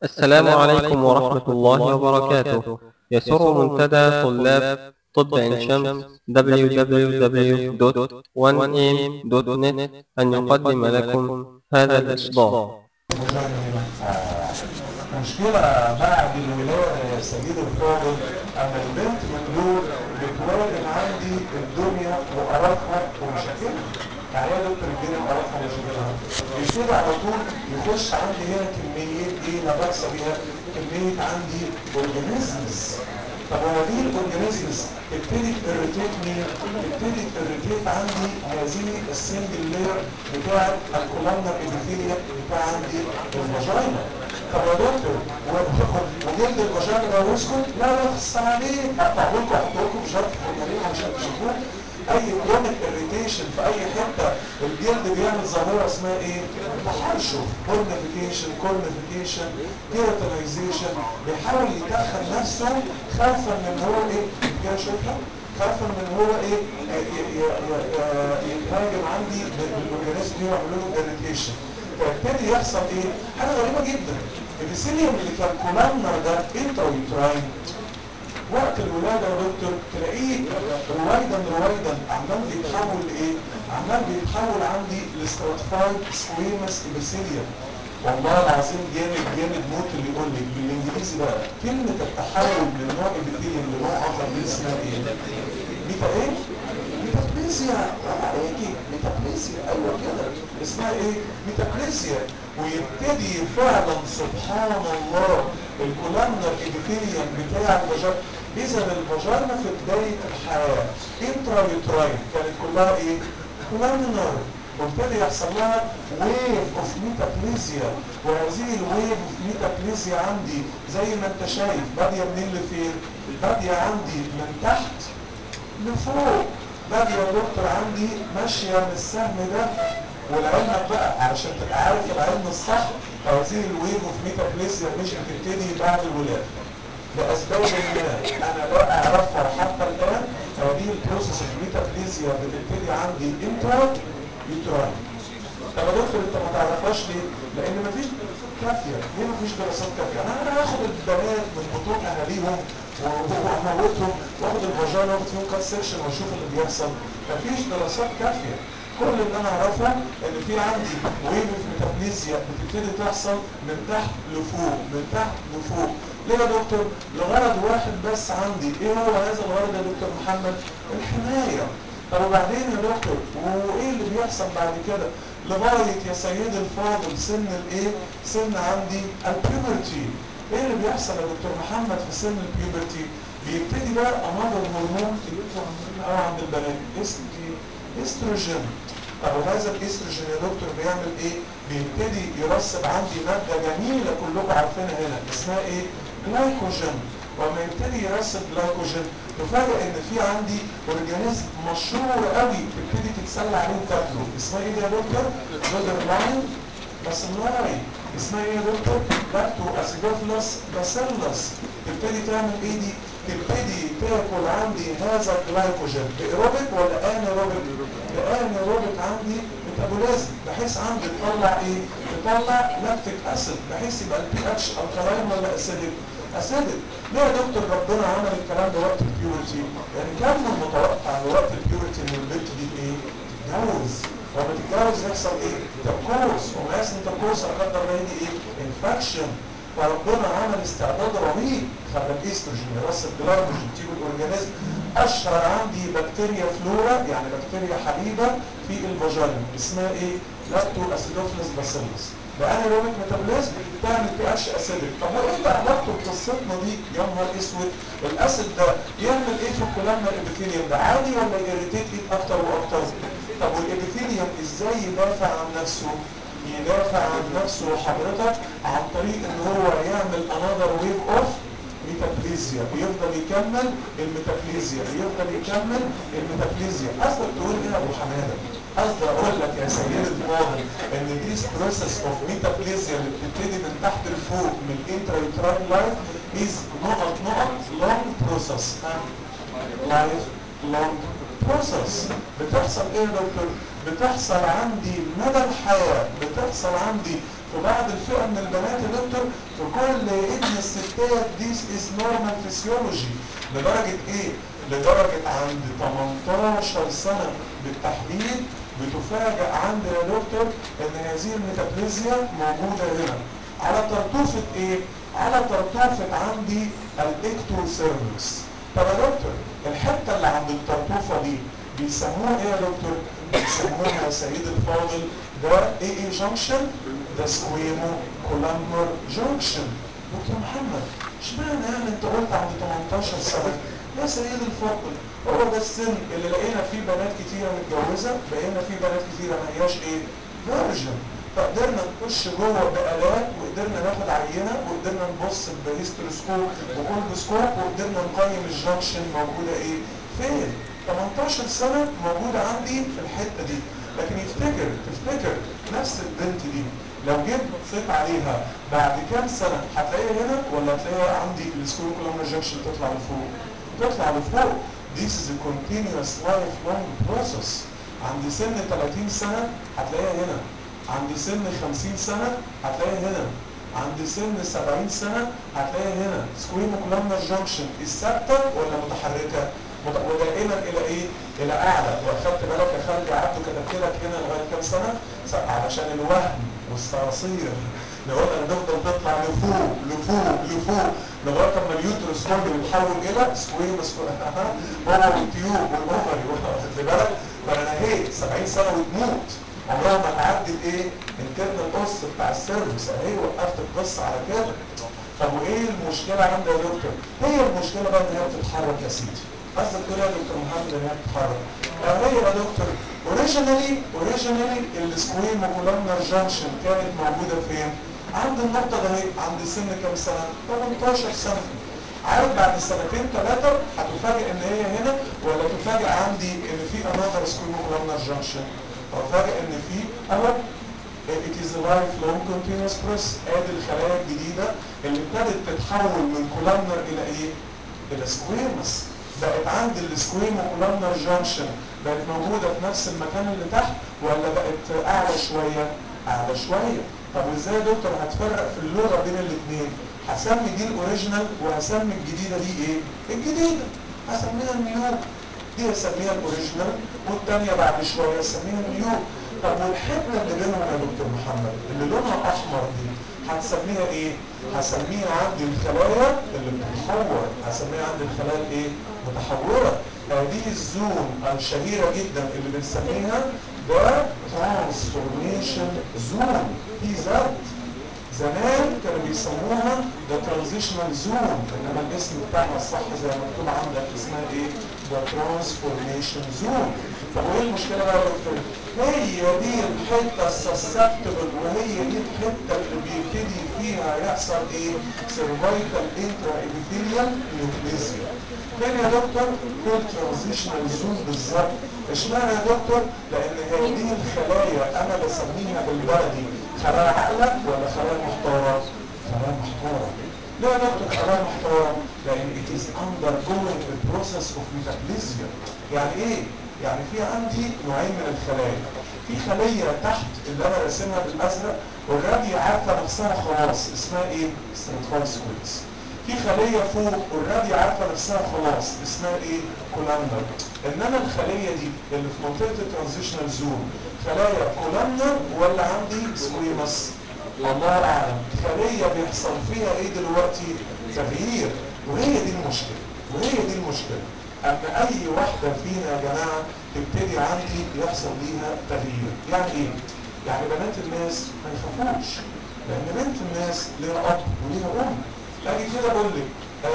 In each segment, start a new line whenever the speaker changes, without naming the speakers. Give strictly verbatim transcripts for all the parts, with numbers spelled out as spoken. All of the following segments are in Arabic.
السلام عليكم ورحمة الله وبركاته. يسر منتدى طلاب طب عين شمس دبليو دبليو دبليو دوت وان إيه إم دوت نت أن يقدم لكم هذا الإصدار.
مشكلة بعد الولادة يا سيدي الفاضل أما البنت من دول بتواجه عندي الدنيا وقرفها ومشاكلها. يعني ايه يا دكتور الدنيا وقرفها ومشاكلها؟ يبتدي على طول يخش عندي هنا كمية ايه نبصة بيها؟ كمية عندي اورجانيزمز. طب وهذه الاورجانيزمز تبتدي تريتيت مين؟ تبتدي تريتيت عندي هذه السنجل لاير بتاعت الكولامنر ابيثيليا بتاع عندي الفاجينا. طب يا دكتور وجلد الفاجينا ده ويسكت؟ لا لا خص عليه، اقطع لكم احط لكم شرط فورمالين عشان تشوفوه. اي كرونيك اريتيشن في اي حته الجلد بيعمل ظاهره اسمها ايه؟ تحرشف، بورنيفيكيشن، كورنيفيكيشن، كيراتينايزيشن، بيحاول يتخن نفسه خوفا من هو ايه؟ كده شايفها؟ خوفا من هو ايه؟ يتهاجم عندي بالاورجانيزم دي ويعمل له اريتيشن. فيبتدي يحصل ايه؟ حاجه غريبه جدا. الابيثيليوم اللي كان كولامنر ده انترايوتراين وقت الولاده يا دكتور تلاقيه رويدا رويدا عمال بيتحول لايه؟ عمال بيتحول عندي لستراتيفايد سكويمس ابيثيليوم. والله العظيم جامد جامد موت اللي يقول لي بالانجليزي بقى كلمه التحول من نوع ابيثيليوم لنوع اخر دي اسمها ايه؟ ميتا ايه؟ ميتابليزيا. عليكي ميتابليزيا، ايوه كده اسمها ايه؟ ميتابليزيا. ويبتدي فعلا سبحان الله الكولامنر ابيثيليوم بتاع الفاجينا. اذا الفاجينا في بدايه الحياه انترايوتراين كانت كلها ايه؟ كولامنر. وابتدي يحصل لها ويف اوف ميتابليزيا. وهذه الويف اوف ميتابليزيا عندي زي ما انت شايف باديه منين لفين؟ باديه عندي من تحت لفوق. باديه يا دكتور عندي ماشيه من السهم ده. ولعلمك بقى علشان تبقى عارف العلم الصح هذه الويف اوف ميتابليزيا مش بتبتدي بعد الولاده لاسباب ما انا لا اعرفها حتى الان. هذه البروسيس اوف ميتابليزيا بتبتدي عندي انترا يوتراين. طب يا دكتور انت ما تعرفهاش ليه؟ لان مفيش دراسات كافيه. ليه مفيش دراسات كافيه؟ انا انا هاخد البنات من بطون اهاليهم واموتهم واخد الفاجينا واخد فيهم كات سيكشن واشوف اللي بيحصل. مفيش دراسات كافيه. كل اللي انا اعرفه ان في عندي ويف اوف ميتابليزيا بتبتدي تحصل من تحت لفوق، من تحت لفوق. ليه يا دكتور؟ لغرض واحد بس عندي. ايه هو هذا الغرض يا دكتور محمد؟ الحمايه. طب وبعدين يا دكتور وايه اللي بيحصل بعد كده؟ لغايه يا سيدي الفاضل سن الايه؟ سن عندي البيوبرتي. ايه اللي بيحصل يا دكتور محمد في سن البيوبرتي؟ بيبتدي بقى انظر هرمون يطلع عندنا عند البنات اسمه استروجين. طب وهذا الاستروجين يا دكتور بيعمل ايه؟ بيبتدي يرسب عندي ماده جميله كلكم عارفينها هنا اسمها ايه؟ جلايكوجين. وما يبتدي يرسب جلايكوجين تفاجئ ان في عندي اورجانيزم مشهور قوي تبتدي تتسلى عليه وتاكله. اسمها ايه يا دكتور؟ جودر لاين باسيلاي. اسمها ايه يا دكتور؟ لاكتو اسيدوفيلس باسيلس. تبتدي تعمل ايه دي؟ تبتدي تاكل عندي هذا الجلايكوجين بايروبيك ولا انيروبيك؟ بانيروبيك عندي ميتابوليزم بحيث عندي تطلع ايه؟ تطلع لاكتيك اسيد بحيث يبقى البي اتش الكلاين ولا اسيدك؟ اسيدك. ليه يا دكتور ربنا عمل الكلام ده وقت البيورتي؟ يعني كان من المتوقع ان وقت البيورتي ان البنت دي ايه؟ تتجوز. ولما تتجوز يحصل ايه؟ تبكوس. وما يحصل تبكوس لا قدر الله يجي ايه؟ انفكشن. فربنا عمل استعداد رهيب خلى الاستروجين يرسب جلايكوجين تيجي الاورجانيزم. اشهر عندي بكتيريا فلورا يعني بكتيريا حبيبه في الفاجينا اسمها ايه؟ لاكتو اسيدوفيلس باسيلس. بانيروبيك ميتابوليزم تعمل بي اتش اسيدك. طب وايه بقى علاقته بقصتنا دي؟ يا نهار اسود. الاسيد ده يعمل ايه في الكولامنر ابيثيليوم ده؟ عادي ولا يريتيت ايد اكتر واكتر؟ طب والابيثيليوم ازاي يدافع عن نفسه؟ يدافع عن نفسه حضرتك عن طريق ان هو يعمل انذر ويف اوف ميتابليزيا. يفضل يكمل الميتابليزيا يفضل يكمل الميتابليزيا. قصدك تقول ايه يا ابو حماده؟ قصدي اقول لك يا سيدي الفاضل ان دي بروسيس اوف ميتابليزيا اللي بتبتدي من تحت لفوق من الانترايوتراين لايف از نقط نقط لونج بروسيس. لايف لونج بروسيس. بتحصل ايه يا دكتور؟ بتحصل عندي مدى الحياه. بتحصل عندي في بعض الفئه من البنات يا دكتور في كل ابن الستات this is normal physiology. لدرجه ايه؟ لدرجه عند تمنتاشر سنه بالتحديد بتفاجئ عند يا دكتور ان هذه الميتابليزيا موجوده هنا على طرطوفه ايه؟ على طرطوفه عندي الاكتوسيرفكس. طب يا دكتور الحته اللي عند الطرطوفه دي بيسموها ايه يا دكتور؟ بيسموها يا سيدي الفاضل ده ايه ايه جنكشن؟ ده سكويمو كولامبر جنكشن. دكتور محمد اشمعنى يعني انت قلت عند تمنتاشر سنه؟ يا سيدي الفاضل هو ده السن اللي لقينا فيه بنات كتيره متجوزه، لقينا فيه بنات كتيره ما هياش ايه؟ فيرجن. فقدرنا نخش جوه بآلات وقدرنا ناخد عينه وقدرنا نبص بهيستروسكوب وكولبوسكوب وقدرنا نقيم الجنكشن موجوده ايه؟ فين؟ تمنتاشر سنه موجوده عندي في الحته دي. لكن يفتكر تفتكر نفس البنت دي لو جيت بصيت عليها بعد كام سنه هتلاقيها هنا ولا هتلاقيها عندي السكويموكولامنر جنكشن تطلع لفوق؟ تطلع لفوق. This is a continuous lifelong process. عند سن تلاتين سنه هتلاقيها هنا. عند سن خمسين سنه هتلاقيها هنا. عند سن سبعين سنه هتلاقيها هنا. سكويموكولامنر جنكشن الثابته ولا متحركه؟ ودائما الى ايه؟ الى اعلى. واخدت بالك يا خالد يا عبده كتبت لك هنا لغايه كام سنه؟ علشان الوهم والصراصير لو انا بفضل تطلع لفوق لفوق لفوق لغايه اما اليوترس كله يتحول الى سكويموس هو والتيوب والاوفري. واخد بالك؟ فانا نهيت سبعين سنه وتموت عمرها ما تعدي الايه؟ الكرنال قص بتاع السيرفكس اهي وقفت القصه على كده. طب وايه المشكله عندي يا دكتور؟ هي المشكله بقى ان هي بتتحرك يا سيدي. قصدك تقول يا دكتور محمد ان هي بتتحرك؟ هي يا دكتور اوريجينالي اوريجينالي السكويموكولامنر جانكشن كانت موجوده فين؟ عند النقطه ده اهي عند سن كام سنه؟ تمنتاشر سنه. عارف بعد سنتين ثلاثه هتفاجئ ان هي هنا ولا تفاجئ عندي ان في انذر سكويموكولامنر جانكشن؟ هتفاجئ ان في اهو it is a lifelong continuous process. ادي الخلايا الجديده اللي ابتدت تتحول من كولامنر الى ايه؟ الى سكويموس. بقت عند السكويموكولامنر جانكشن بقت موجوده في نفس المكان اللي تحت ولا بقت اعلى شويه؟ اعلى شويه. طب وازاي يا دكتور هتفرق في اللغه بين الاثنين؟ هسمي دي الاوريجينال وهسمي الجديده دي ايه؟ الجديده. هسميها النيو. دي هسميها الاوريجينال والثانيه بعد شويه هسميها النيو. طب والحته اللي بينهم يا دكتور محمد اللي لونها احمر دي هتسميها ايه؟ هسميها عندي الخلايا اللي بتتحور. هسميها عندي الخلايا الايه؟ متحوره. هذه الزون الشهيره جدا اللي بنسميها ده ترانسفورميشن زون. دي ذات زمان كانوا بيسموها ده ترانزيشنال زون انما الاسم بتاعها الصح زي ما مكتوب عندك اسمها ايه؟ ده ترانسفورميشن زون. طب وايه المشكله بقى يا دكتور؟ هي دي الحته السسبتبل وهي دي الحته اللي بيبتدي فيها يحصل ايه؟ سيرفايكال انترا ابيثيليال نيوبليزيا. فين يا دكتور؟ في الترانزيشنال زون بالظبط. اشمعنى يا دكتور؟ لان هذه الخلايا انا بسميها بالبلدي خلايا عقله ولا خلايا محتوره؟ خلايا محتوره. ليه يا دكتور خلايا محتوره؟ لان it is undergoing the process of metabolism. يعني ايه؟ يعني في عندي نوعين من الخلايا. في خليه تحت اللي انا راسمها بالازرق اوريدي عارفه نفسها خلاص اسمها ايه؟ ستراتيفايسكويتس. في خليه فوق اوريدي عارفه نفسها خلاص اسمها ايه؟ كولامنر. انما الخليه دي اللي في منطقه الترانزيشنال زون خلايا كولامنر ولا عندي سكويمس؟ الله اعلم. خليه بيحصل فيها ايه دلوقتي؟ تغيير. وهي دي المشكله وهي دي المشكله ان اي واحده فينا يا جماعه تبتدي عندي يحصل ليها تغيير. يعني ايه؟ يعني بنات الناس ما يخافوش لان بنت الناس ليها اب وليها ام. اجي كده اقول لك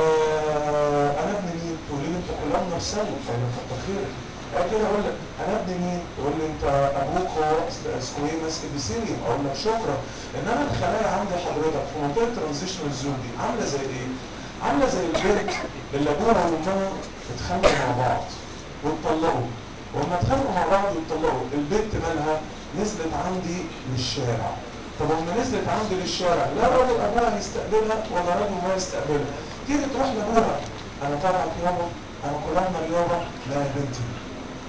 آه انا ابن مين؟ تقول لي انت كلها نفسي. اقول لك كتر خيرك. اجي كده اقول لك انا ابن مين؟ تقول لي انت ابوك هو سكويمس ابيثيليوم. اقول لك شكرا. انما الخلايا عندي حضرتك في منطقه ترانزيشنال زون دي عامله زي ايه؟ عامله زي البنت اللي ابوها وامها اتخانقوا مع بعض واتطلقوا. وهم اتخانقوا مع بعض واتطلقوا البنت مالها؟ نزلت عندي للشارع. طب لما نزلت عندي للشارع لا راجل ابوها يستقبلها ولا راجل ما يستقبلها. تيجي تروح لابوها انا طالعك يابا انا كلامنا يابا. لا يا بنتي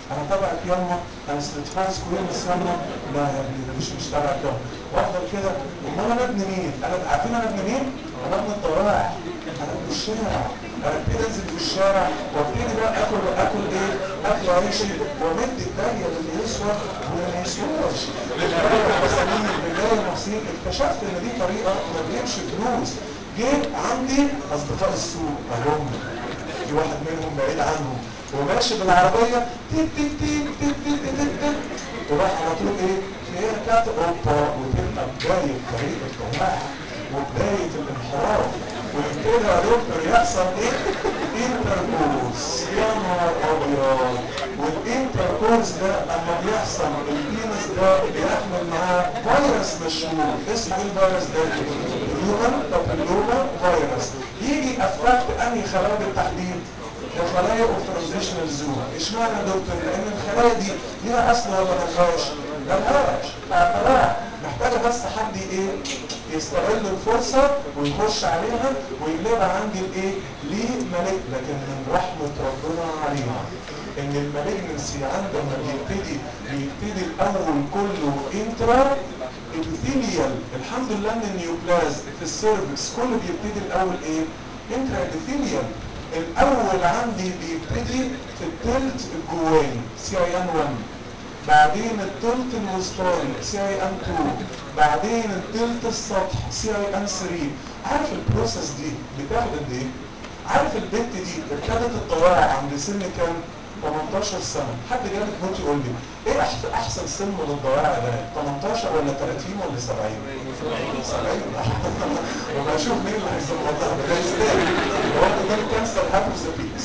انا تبعك ياما، انا ستريتفايز كويس ياما، لا يا ابني ده مش مش تبعك ياما، وافضل كده. امال انا ابن مين؟ انا عارفين انا ابن مين؟ انا ابن الضواحي، انا ابن الشارع. انا ابتدي انزل في الشارع وابتدي بقى اكل اكل ايه؟ اكل عيشي وامد الدنيا للي يسوى واللي ما يسواش. بالله يا محسنين، بالله يا محسنين، اكتشفت ان دي طريقه ما تجيبش فلوس. جيت عندي اصدقاء السوق اهم، في واحد منهم بعيد عنهم وماشي بالعربيه تيك تيك تيك تيك تيك تيك تيك، وراح على طول ايه؟ في كات اوبا، وتبقى بدايه طريق الضواحي وبدايه الانحراف. ويبتدي يا دكتور يحصل ايه؟ انتركورس. يا نهار ابيض. والانتركورس ده اما بيحصل البينس ده بيحمل معاه فيروس مشهور اسمه ايه الفيروس ده؟ هيومن بابيلوما فيروس. يجي افكت انهي خلايا بالتحديد؟ الخلايا اوف ترانزيشنال زون. اشمعنى يا دكتور؟ لان الخلايا دي ليها اصل ولا ملهاش؟ ملهاش. فخلاص محتاجه بس حد ايه؟ يستغل الفرصه ويخش عليها ويقلبها عندي الايه؟ ليه ملك. لكن من رحمه ربنا علينا ان المالجنسي عندما بيبتدي بيبتدي الاول كله انترا ابيثيليال. الحمد لله ان النيوبلازم في السيرفكس كله بيبتدي الاول ايه؟ انترا ابيثيليال. الاول عندي بيبتدي في التلت الجواني سي اي ان واحد، بعدين التلت الوسطاني سي اي ان اتنين، بعدين التلت السطح سي اي ان تلاتة. عارف البروسيس دي بتاخد قد ايه؟ عارف البنت دي ابتدت الضواعي عند سن كام؟ تمنتاشر سنه. حد جامد موت يقول لي ايه احسن سن للضواعي ده؟ تمنتاشر ولا تلاتين ولا سبعين؟ سبعين. وما اشوف مين اللي هيظبط لها ده يستاهل. هو ده الكانسر هابز بيكس.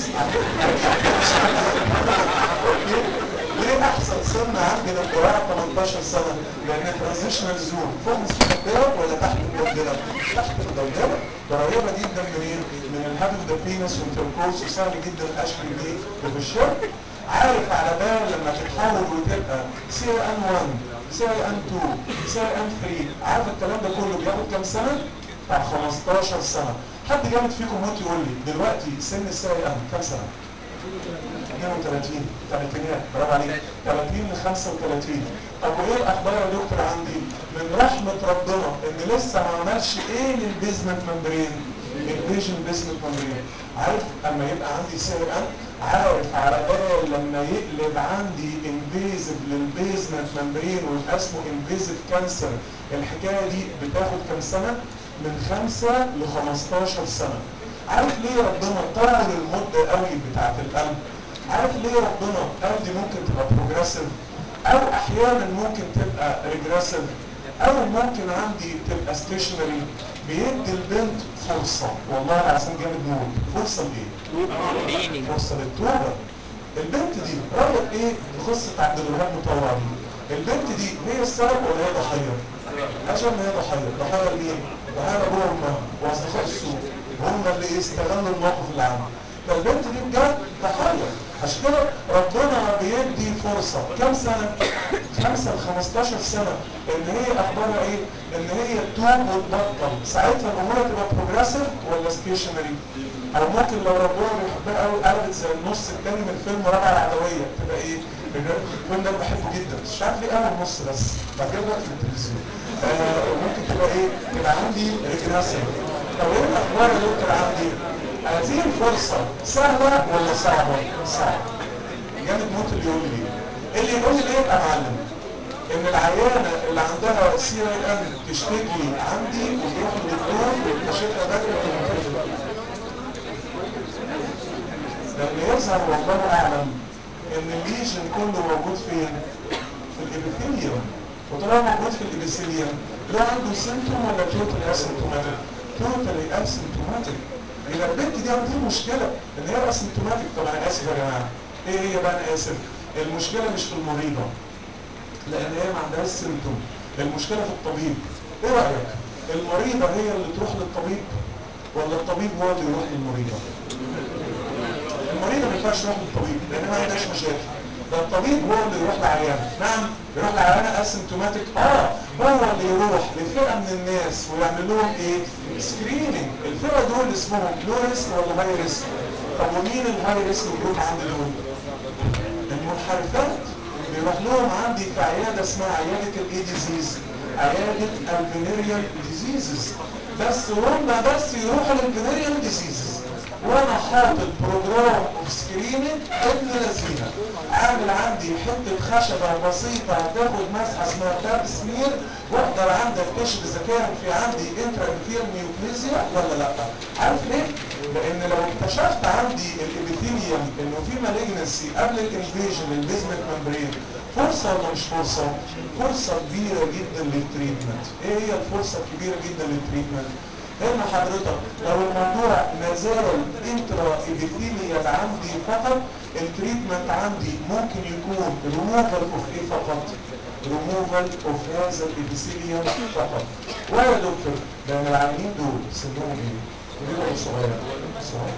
اوكي. ليه احسن سن عندي للضواعي تمنتاشر سنه؟ لان ترانزيشنال زون فوق المدبره ولا تحت المدبره؟ تحت المدبره. قريبه جدا منين؟ من الهابل ذا بينس والتركوز، وسهل جدا اشكل بيه في الشرق. عارف على بال لما تتحول وتبقى سي ان واحد، سي ان اتنين، سي ان تلاتة، عارف الكلام ده كله بياخد كام سنه؟ بتاع خمستاشر سنه. حد جامد فيكم موت يقول لي دلوقتي سن السي ان كام سنه؟ اتنين وتلاتين. تلاتينات. برافو عليك. تلاتين ل خمسة وتلاتين. طب وايه الاخبار يا دكتور عندي؟ من رحمه ربنا ان لسه ما عملش ايه للبيزمنت ممبرين؟ الفيجن بيزمنت ممبرين. عارف اما يبقى عندي سي ان، عارف على بال لما يقلب عندي انفيزيف للبيزمنت ممبرين ويبقى اسمه انفيزيف كانسر، الحكايه دي بتاخد كام سنه؟ من خمسة ل خمستاشر سنه. عارف ليه ربنا طول المده قوي بتاعت القلب؟ عارف ليه ربنا قال دي ممكن تبقى بروجريسيف او احيانا ممكن تبقى ريجريسيف او ممكن عندي تبقى ستيشنري؟ بيدي البنت فرصه. والله العظيم جامد موت. فرصه لايه؟ فرصه للتوبه. البنت دي رايك ايه في قصه عبد الوهاب مطوع دي؟ البنت دي هي السبب ولا هي ضحيه؟ عشان هي ضحيه. ضحيه لمين؟ ضحيه لابوها وامها واصدقاء السوق، هم اللي استغلوا الموقف اللي عنده. فالبنت دي بجد ضحيه. عشان كده ربنا بيدي فرصه كام سنه؟ خمسة ل خمستاشر سنه. ان هي اخبارها ايه؟ ان هي تتوب وتبطل. ساعتها الامور تبقى بروجريسيف ولا ستيشنري؟ او ممكن لو ربنا بيحبها قوي قلبت زي النص الثاني من فيلم رابعه العدويه تبقى ايه؟ الفيلم ده بحبه جدا مش عارف ليه اول نص بس بعد كده بقى في التلفزيون. آه ممكن تبقى ايه؟ تبقى عندي ريجريسيف. طب ايه الاخبار يا دكتور عندي؟ هذه الفرصه سهله ولا صعبه؟ صعبه. جامد موت اللي يقول لي اللي يقول لي ليه يبقى معلم ان العيانه اللي عندها سي اي ان تشتكي عندي وتروح للدكتور ويكتشفها بدري ولا طفل. لان يظهر والله اعلم ان الليجن كله موجود فين؟ في الابيثيليوم. وطالما موجود في الابيثيليوم ده عنده سيمتوم ولا توتالي اسيمتوماتيك؟ توتالي اسيمتوماتيك. يبقى البنت دي عندها مشكله ان هي اسيمتوماتيك. طب انا اسف يا جماعه، ايه هي بقى؟ انا اسف. المشكله مش في المريضه لان هي ما عندهاش سيمتوم، المشكله في الطبيب. ايه رايك؟ المريضه هي اللي تروح للطبيب ولا الطبيب هو اللي يروح للمريضه؟ المريضه ما ينفعش تروح للطبيب لان ما عندهاش مشاكل. ده الطبيب هو اللي يروح لعيانه. نعم يروح لعيانه اسيمتوماتيك. اه هو اللي يروح لفئه من الناس ويعمل لهم ايه؟ سكريننج. الفئه دول اسمهم لو ريسك ولا هاي ريسك؟ طب ومين الهاي ريسك جروب عند دول؟ منحرفات بيروح لهم عندي في عياده اسمها عياده الاي ديزيز، عياده الفينيريال ديزيزز، بس هم بس يروحوا للفينيريال ديزيزز وانا حاطط بروجرام اوف سكريننج ابن لذينه، عامل عندي حته خشبه بسيطه هتاخد مسحه اسمها باب سمير واقدر عندي اكتشف اذا كان في عندي انترا انفيرال نيوبليزيا ولا لا. عارف ليه؟ لان لو اكتشفت عندي الابيثيليوم انه في مالجنسي قبل الانفيجن للبيزمنت ممبرين، فرصه ولا مش فرصه؟ فرصه كبيره جدا للتريتمنت. ايه هي الفرصه الكبيره جدا للتريتمنت؟ هنا حضرتك لو الموضوع ما زال انترا ابيثيليال عندي فقط، التريتمنت عندي ممكن يكون ريموفال اوف ايه فقط؟ ريموفال اوف هذا الابيثيليوم فقط. ولا يا دكتور لان العيانين دول سنهم ايه؟ كبير صغير؟ صغير.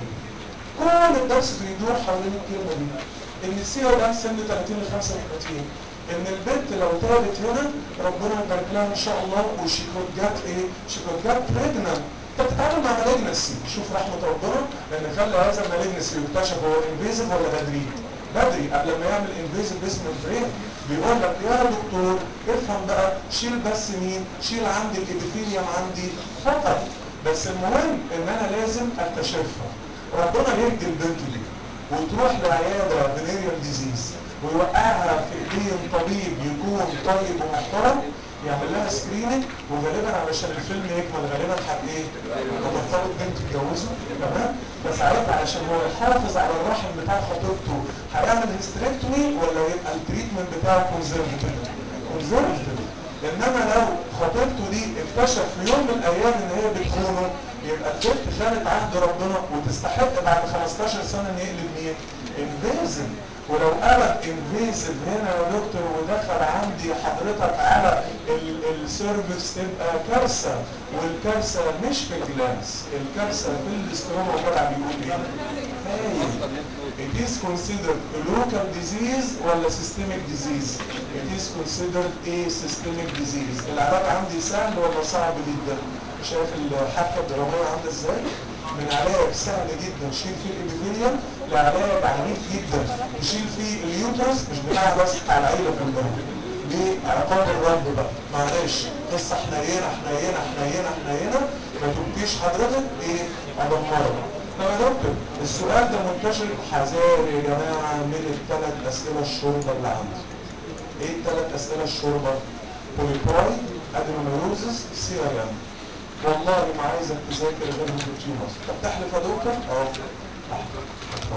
كل الدرس بيدور حوالين الكلمه دي، ان السي او ده سن ثلاثين ل خمسة وثلاثين، ان البنت لو تابت هنا ربنا يبارك لها ان شاء الله وشي كود جات ايه؟ شي كود جات بريجننت. انت بتتعامل مع مالجنسي، شوف رحمه ربنا لان خلى هذا المالجنسي يكتشف هو انفيزيف ولا بدري؟ بدري قبل ما يعمل انفيزيف باسم البرين. بيقول لك يا دكتور افهم بقى، شيل بس مين؟ شيل عندي الابيثيليوم عندي فقط. بس المهم ان انا لازم اكتشفها. ربنا يهدي البنت دي وتروح لعياده فينيريال ديزيز ويوقعها في ايدين طبيب يكون طيب ومحترم يعمل لها سكريننج، وغالبا علشان الفيلم يكمل غالبا حق ايه؟ هتختار بنت تتجوزه، تمام؟ فساعتها علشان هو يحافظ على الرحم بتاع خطيبته هيعمل هيستريكتومي ولا يبقى التريتمنت بتاعه كونزرفتيف؟ كونزرفتيف. انما لو خطيبته دي اكتشف في يوم من الايام ان هي بتخونه، يبقى الست خانت عهد ربنا وتستحق بعد خمستاشر سنه ان يقلب مين؟ انفيزن. ولو قلب انفيزن هنا يا دكتور ودخل عندي حضرتك على السيرفكس تبقى كارثه، والكارثه مش في الجلاس، الكارثه في الاستروما. وطبعا بيقول ايه؟ هايل. It is considered a local disease ولا systemic disease؟ It is considered a systemic disease. العلاج عندي سهل ولا صعب جدا؟ شايف الحبكه الدراميه عامله ازاي؟ من علاج سهل جدا تشيل فيه الابيثيليوم لعلاج عنيف جدا تشيل فيه اليوترس، مش بتاع بس بتاع العيله كلها. ليه؟ عقاب الرب بقى. معلش قصه حنينه حنينه حنينه حنينه ما تبكيش حضرتك ايه؟ ادمرها. طب يا دكتور السؤال ده منتشر، حذار يا جماعه من الثلاث اسئله الشرطه اللي عندي. ايه الثلاث اسئله الشرطه؟ بوليباي، ادينوميروزس، سي اي ام. والله ما عايزك تذاكر غير التيومرز. طب تحلف يا دكتور؟ اه احلف.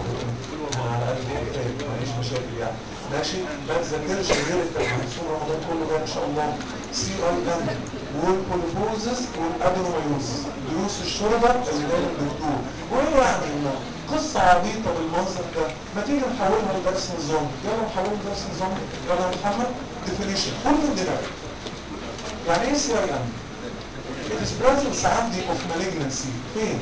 انا على قد ايه ماليش مشاكل يعني. ماشي؟ ما تذاكرش غير التلفزيون رمضان كله ده ان شاء الله. سي اي ام والبوليبوزس والادينوميروزس دروس الشرطه اللي دايما بتدور. وايه يعني قصه عبيطه بالمنظر ده؟ ما تيجي نحولها لدرس نظام. يلا نحولها لدرس نظام. يلا يا محمد ديفينيشن كل من دماغك. يعني ايه سي اي ام؟ It is presence عندي of malignancy فين؟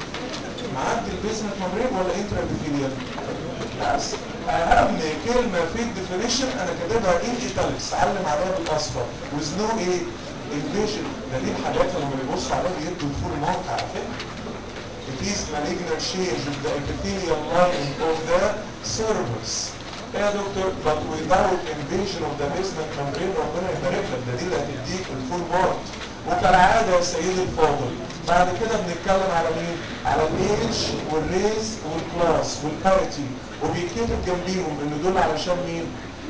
عندي البيزمنت ممبرين ولا انترا ابيثيليال؟ بس اهم كلمه في الديفينيشن انا كاتبها ان ايتاليكس، علم عليها بالاصفر with no ايه؟ انفيجن. ده دي الحاجات اللي بيبصوا عليها بيدوا الفول مارك على فكره. It is malignant change of the epithelial lining of the cervix. ايه يا دكتور؟ but without invasion of the basement membrane. ربنا يبارك لك، ده دي اللي هتديك الفول مارك. وكالعاده يا سيدي الفاضل بعد كده بنتكلم على مين؟ على الايدج والريز والكلاس والباريتي، وبيتكتب جنبيهم ان دول علشان مين؟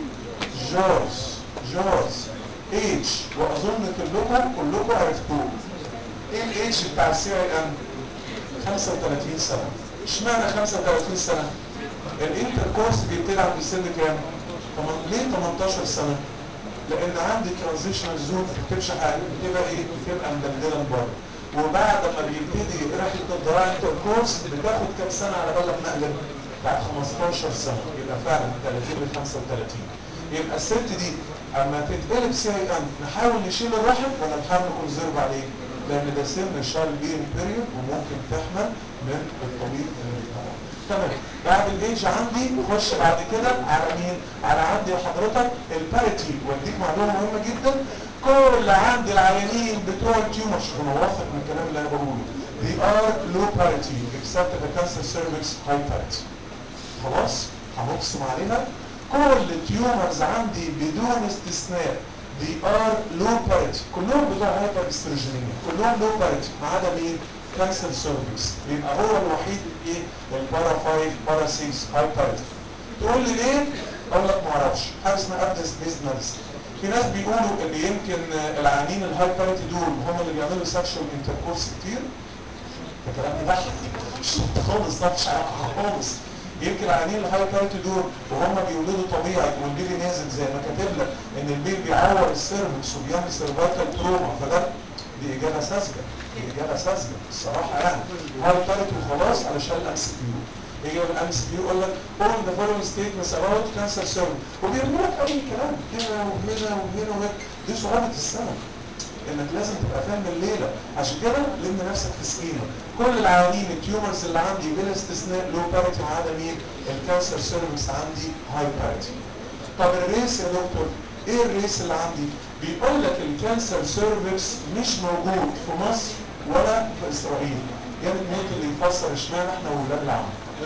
جارز جارز ايدج. واظن كلكم كلكم عرفتوه. ايه الايدج بتاع السي اي ام؟ خمسة وثلاثين سنه. اشمعنى خمسة وثلاثين سنه؟ الانتركورس بيبتدي عند سن كام؟ ليه ثمانية عشر سنه؟ لان عندي ترانزيشنال زون ما بتكتبش حاجه، بتبقى ايه؟ بتبقى مدلدله لبره. وبعد ما بيبتدي رحله الضراع انتركورس بتاخد كام سنه على بال ما اقلب؟ بتاع خمستاشر سنه. يبقى فعلا ثلاثين ل خمسة وثلاثين. يبقى الست دي اما تتقلب سي اي ام نحاول نشيل الرحم ولا نحاول نكونزرف عليه؟ لان ده سن الشهر بيرنج بيريود وممكن تحمل من الطبيب طبعا. تمام. بعد الايدج عندي نخش بعد كده على مين؟ على عندي حضرتك الباريتي. واديك معلومه مهمه جدا، كل عندي العيانين بتوع التيومر، شوف انا واثق من الكلام اللي انا بقوله، they are low parity except the cancer cervix high parity. خلاص؟ هنقسم عليها كل التيومرز عندي بدون استثناء they are low parity، كلهم بتوع هايبر استروجينية، كلهم low parity ما عدا مين؟ كانسر سيرفكس، بيبقى هو الوحيد ايه؟ البارا خمسة بارا ستة هاي باريتي. تقول لي ليه؟ اقول لك ما اعرفش، حاجه اسمها ابدس بيزنس. في ناس بيقولوا ان يمكن العيانين الهاي باريتي دول هم اللي بيعملوا سكشوال انتركورس كتير. ده كلام يضحك، مش صح خالص، ده مش علاقه خالص. يمكن العيانين الهاي باريتي دول وهم بيولدوا طبيعي والبيبي نازل زي ما كاتب لك ان البيبي بيعور السيرفكس وبيعمل سيرفايكال تروما، فده دي اجابه ساذجه، دي اجابه ساذجه الصراحه يعني. هاي باريتي وخلاص علشان الام سي كيو. يجي الام سي كيو يقول لك all the following statements about cancer cervix وبيرمي لك اي كلام هنا وهنا وهنا وهنا. دي صعوبه السنه انك لازم تبقى فاهم الليله. عشان كده لم نفسك في سكيما. كل العوانين التيومرز اللي عندي بلا استثناء لو باريتي ما عدا مين؟ الكانسر سيرفكس عندي هاي باريتي. طب الريس يا دكتور ايه الريس اللي عندي؟ بيقول لك الكانسر سيرفكس مش موجود في مصر ولا في اسرائيل. جامد موت اللي يفسر اشمعنى احنا وولاد العم.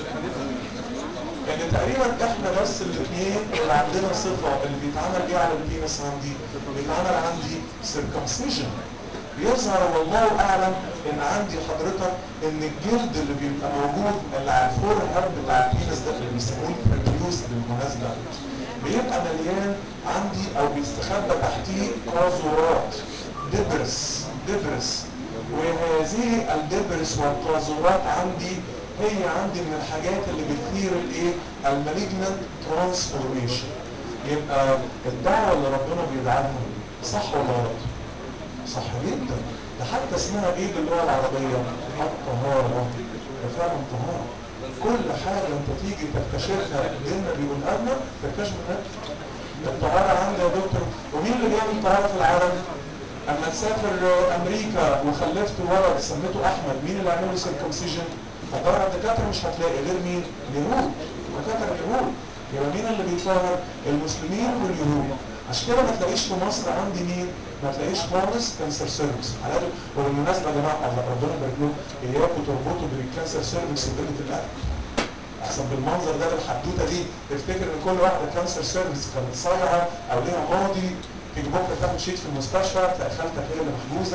يعني تقريبا احنا بس الاثنين اللي عندنا صفه اللي بيتعمل ايه على البينس عندي؟ بيتعمل عندي سيركمسيجن. بيظهر والله اعلم ان عندي حضرتك ان الجلد اللي بيبقى موجود اللي على الفور هاب بتاع البينس ده اللي بيسموه البريوس بالمناسبه بيبقى مليان عندي او بيستخبى تحتيه قاذورات دبرس دبرس وهذه الدبرس والقاذورات عندي هي عندي من الحاجات اللي بتثير الايه؟ المالجنت ترانسفورميشن. يبقى الدعوه اللي ربنا بيدعمها صح ولا غلط؟ صح جدا. ده حتى اسمها ايه باللغه العربيه؟ الطهاره. ده فعلا طهاره. كل حاجه انت تيجي تكتشفها ديننا بيقول لنا تكتشف انها الطهاره عندي يا دكتور. ومين اللي بيعمل طهاره في العالم؟ اما تسافر امريكا وخلفت ولد سميته احمد، مين اللي عمل له سيركمسيجن؟ فطبعا الدكاتره مش هتلاقي غير مين؟ اليهود. دكاتره اليهود. يبقى مين اللي بيطهر؟ المسلمين واليهود. عشان كده ما تلاقيش في مصر عندي مين؟ ما تلاقيش خالص كانسر سيرفكس. حالات وبالمناسبه يا جماعه الله ربنا يبارك لكم اياكم تربطوا بين الكانسر سيرفكس وقله الاكل. احسن بالمنظر ده بالحدوته دي تفتكر ان كل واحده كانسر سيرفكس كانت صايعه او ليها ماضي. تيجي بكره تاخد شيت في المستشفى تلاقي خالتك هي اللي محجوزه.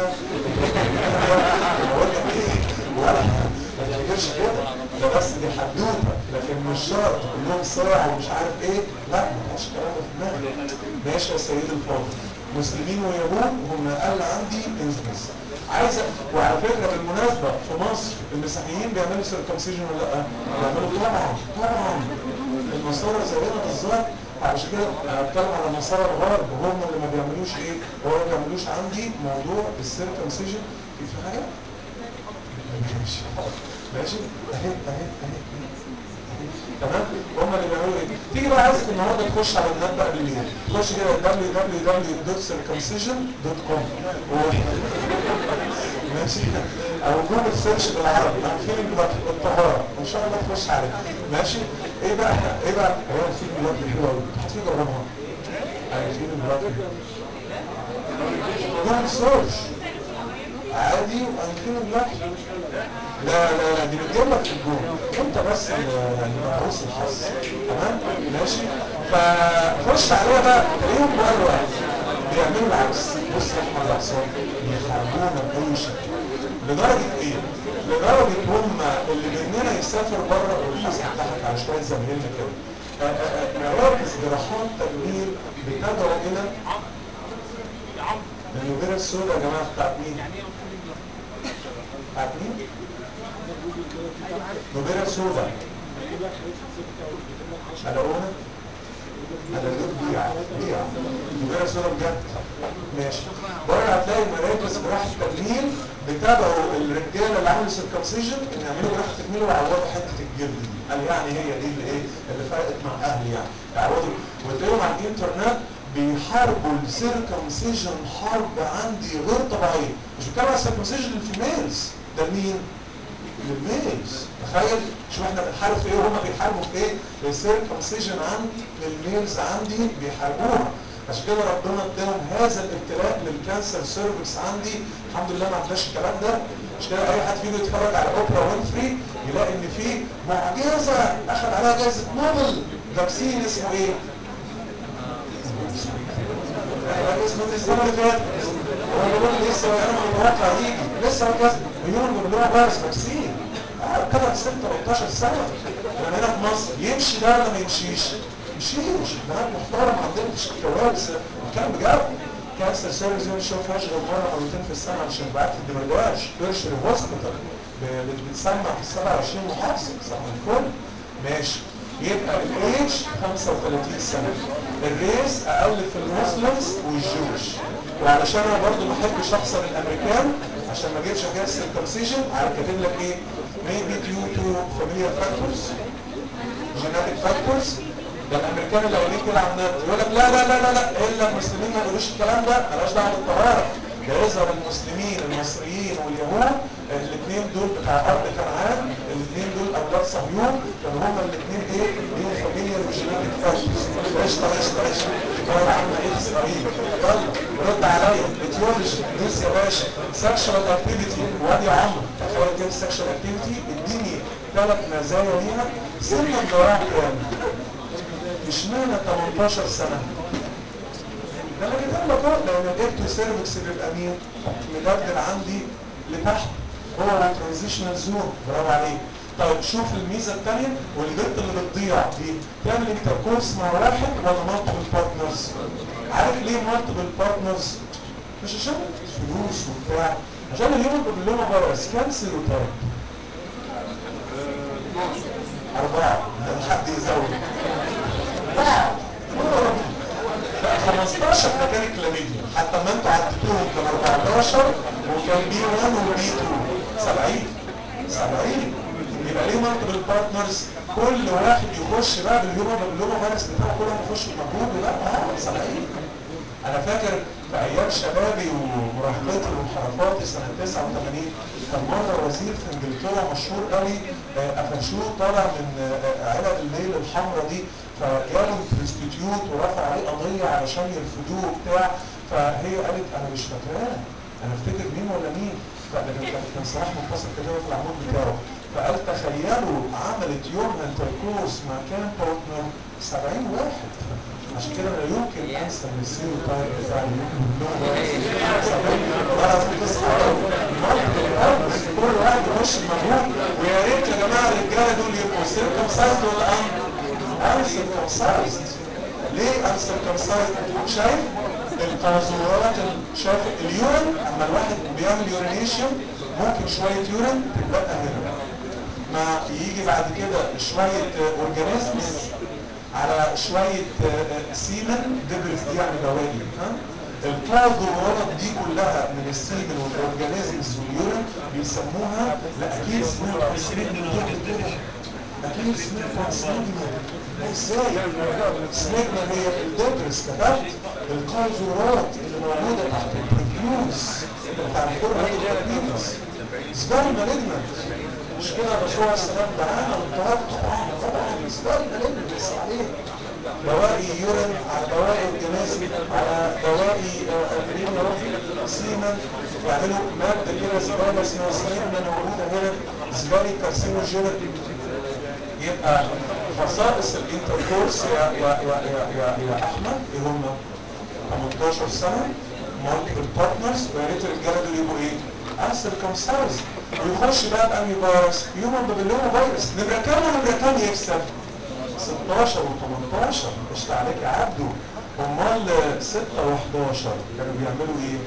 بقول لك ايه؟ ولا ما تفتكرش كده. ده بس دي حدوته لكن مش شرط كلهم صايع ومش عارف ايه. لا ما تحطش الكلام ده في دماغك. ماشي يا سيدي الفاضل. مسلمين ويهود هم اقل عندي انسنس. عايزه وعلى فكره بالمناسبه في مصر المسيحيين بيعملوا سيركمسيجن ولا لا؟ بيعملوا طبعا طبعا. النصارى زينا بالظبط. عشان كده انا بتكلم على نصارى الغرب هم اللي ما بيعملوش ايه؟ هو ما بيعملوش عندي موضوع السيركمسيجن في في حاجه؟ ماشي ماشي اهي اهي اهي تمام. هم اللي بيعملوا ايه؟ تيجي بقى عايزك النهارده تخش على النت بقى بالليل تخش كده دبليو دبليو دبليو دوت سيركمسيجن دوت كوم ماشي او جوجل سيرش بالعربي او فيلم الطهاره ان شاء الله تخش عليه. ماشي. ايه بقى ايه بقى هو الفيلم الوقت حلو قوي هتيجي جربها. يعني الفيلم الوقت جوجل سيرش عادي وانفيلم الوقت. لا لا لا دي بتجيب لك في الجون انت بس يعني مهووس الحظ. تمام ماشي. فخش عليها بقى تلاقيهم بره بيعملوا العكس. بص يا احمد العصام بيحاربونا باي شكل. لدرجه ايه؟ لدرجه هم اللي مننا يسافر بره والحسن ضحك على شويه زمايلنا كده. مراكز جراحات تجميل بتدعو الى النوبيرا السوداء يا جماعه بتاعت مين؟ بتاعت مين؟ نوبيرا السوداء. حلقونا؟ حلقونا بيع بيع نوبيرا السوداء بجد. ماشي. بره هتلاقي مراكز جراحة تجميل بتابعوا الرجاله اللي عملوا سيركمسيجن ان يعملوا جراحة تجميل ويعوضوا حته الجلد دي. قال يعني هي دي اللي ايه؟ اللي فرقت مع اهلي يعني. يعوضوا وتلاقيهم على الانترنت بيحاربوا السيركمسيجن حرب عندي غير طبيعيه. مش بتكلم على السيركمسيجن للفيميلز. ده مين؟ للميلز. تخيل شوف احنا بنحارب في ايه وهم بيحاربوا في ايه. السيركمسيجن عندي للميلز عندي بيحاربوها. عشان كده ربنا اداهم هذا الابتلاء للكانسر سيرفكس عندي. الحمد لله ما عندناش الكلام ده. مش كده اي حد فيكم يتفرج على اوبرا وينفري يلاقي ان في معجزه اخذ عليها جائزه نوبل فاكسين اسمه ايه؟ ده اسمه من السنه اللي فاتت. هو بيقول لي لسه انا متوقع يجي لسه كذا مليون مليون فيروس فاكسين اه كده ستة تلتاشر سنه. لما هنا في مصر يمشي ده ولا ما يمشيش؟ يمشيش. بلد محترم ما عندناش كوارث الكلام بجد. كانسر سيرفيس ما بنشوفهاش غير مره مرتين في السنه عشان بعت في الدمرداش ترشر هوسبيتال بتسمع في سبعة وعشرين محافظه صباح الفل. ماشي. يبقى الايج خمسة وتلاتين سنه. الريس اقل في المسلمز والجوش. وعلشان انا برضو ما احبش اخسر الامريكان عشان ما اجيبش حكايه السيركمسيجن على كاتب لك ايه؟ maybe due to familiar factors genetic factors. ده الامريكان اللي قايلين كده على النت يقول لك لا لا لا لا لا الا المسلمين ما يقولوش الكلام ده مالهاش دعوه بالطهاره. ده يظهر المسلمين المصريين واليهود الاثنين دول بتاع ارض كنعان الاثنين دول اولاد صهيون كانوا هما الاثنين ايه؟ ليهم فاميليا وجينيتك فاكتورز. قشطه قشطه قشطه. يا عم ايه اسرائيل؟ يلا رد عليا. اتيولوجي دوس يا باشا. سكشوال اكتيفيتي وادي يا عمرو تخيل كده سكشوال اكتيفيتي اديني ثلاث مزايا ليها. سن الضراع كام؟ اشمعنى تمنتاشر سنه؟ ده انا كده لك اهو لو جبت سيرفكس بيبقى مين؟ مدلدل عندي لتحت هو الترانزيشنال زون. برافو عليك. طيب شوف الميزه الثانيه والبنت اللي بتضيع دي تعمل انتركورس مع واحد ولا مالتيبل بارتنرز؟ عارف ليه مالتيبل بارتنرز؟ مش عشان فلوس وبتاع عشان اليوم بيقول لهم فيروس كام سيروتايب؟ أربعة. حد يزود. أربعة. خمستاشر ده كان كلاميديا حتى ما انتوا عدتوهم كان أربعتاشر وكان بي واحد وبي اتنين سبعين. سبعين. يبقى ليه مالتيبل بارتنرز؟ كل واحد يخش بقى باليوم باليوم فيروس بتاعه كل واحد يخش بمجهوده بقى اه سبعين. انا فاكر في ايام شبابي ومراهقتي وانحرافاتي سنه تسعة وتمانين كان مره وزير في انجلترا مشهور قوي قفشوه طالع من علب الليل الحمراء دي فجاله بريستيتيوت ورفع عليه قضيه علشان يرفضوه وبتاع فهي قالت انا مش فاكراه انا افتكر مين ولا مين كان صلاح منتصر كده في العمود بتاعه فقال تخيلوا عملت يومها انتركورس مع كام بارتنر سبعين واحد. عشان كده لا يمكن انسى من السيرو تايب بتاع اليوم كل واحد يخش المجهول. ويا ريت يا جماعه الرجاله دول يبقوا سيركمسايزد ولا ان انسيركمسايزد. ليه انسيركمسايزد؟ شايف القاذورات شايف اليورين اما الواحد بيعمل يورينيشن ممكن شويه يورين تتبقى هنا ما يجي بعد كده شويه اورجانيزمز على شويه سيمن دبرز دي يعني بواقي ها القاذورات دي كلها من السيمن والاورجانيزمز واليورين بيسموها لا اكيد اسمها سميك من دول كده اكيد اسمها سميك ازاي؟ سميك هي الدبرز كتبت القاذورات اللي موجوده تحت البريفيوز بتاع الفرقه البريفيوز سبال مالجنت. مش كده الرسول عليه السلام دعانا للطهارة طبعا طبعا سبال مالجنت بس عليه بواقي يورين على بواقي اورجانيزم على بواقي سيمن يعملوا ماده كده زباله اسمها سميكنا موجوده هنا زبالي كارسينوجينيك. يبقى خصائص الانتركورس يا يا يا يا يا, يا احمد ايه هم؟ تمنتاشر سنه مالتيبل بارتنرز ويا ريت الرجاله دول يبقوا ايه؟ انسيركمسايز. ويخش بقى بأنهي فيروس؟ هيومن بابيلوما فيروس. نمره كام ونمره كام يكسب؟ ستاشر وتمنتاشر. قشطة عليك يا عبده. امال ستة وحداشر كانوا بيعملوا ايه؟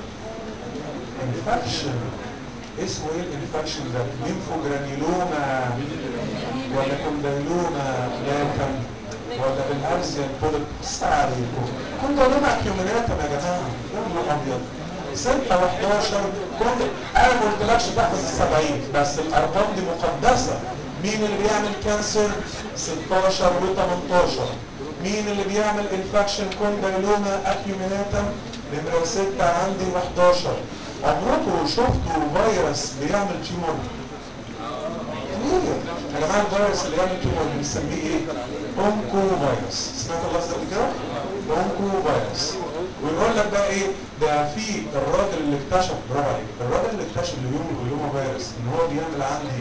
انفكشن. اسمه ايه الانفكشن ده؟ ليمفوجرانيلوما ولا كوندايلوما لاتم ولا بالارزيان بوليب. قصة عليكم كوندايلوما اكيوميناتم يا جماعه يا نهار ابيض. ستة وحداشر كنت انا ما قلتلكش تحفظ السبعين بس الارقام دي مقدسه. مين اللي بيعمل كانسر؟ ستاشر وتمنتاشر. مين اللي بيعمل انفكشن كوندايلوما اكيوميناتم؟ نمره ستة عندي وحداشر. عمركم شفتوا فيروس بيعمل تيومر؟ يا جماعه الفيروس اللي بيعمل تيومر بنسميه ايه؟ اونكو فيروس. سمعت اللفظ ده كده؟ اونكو فيروس. ويقول لك بقى ايه؟ ده في الراجل اللي اكتشف برافو عليك الراجل اللي اكتشف الهيومن بابيلوما فيروس ان هو بيعمل عندي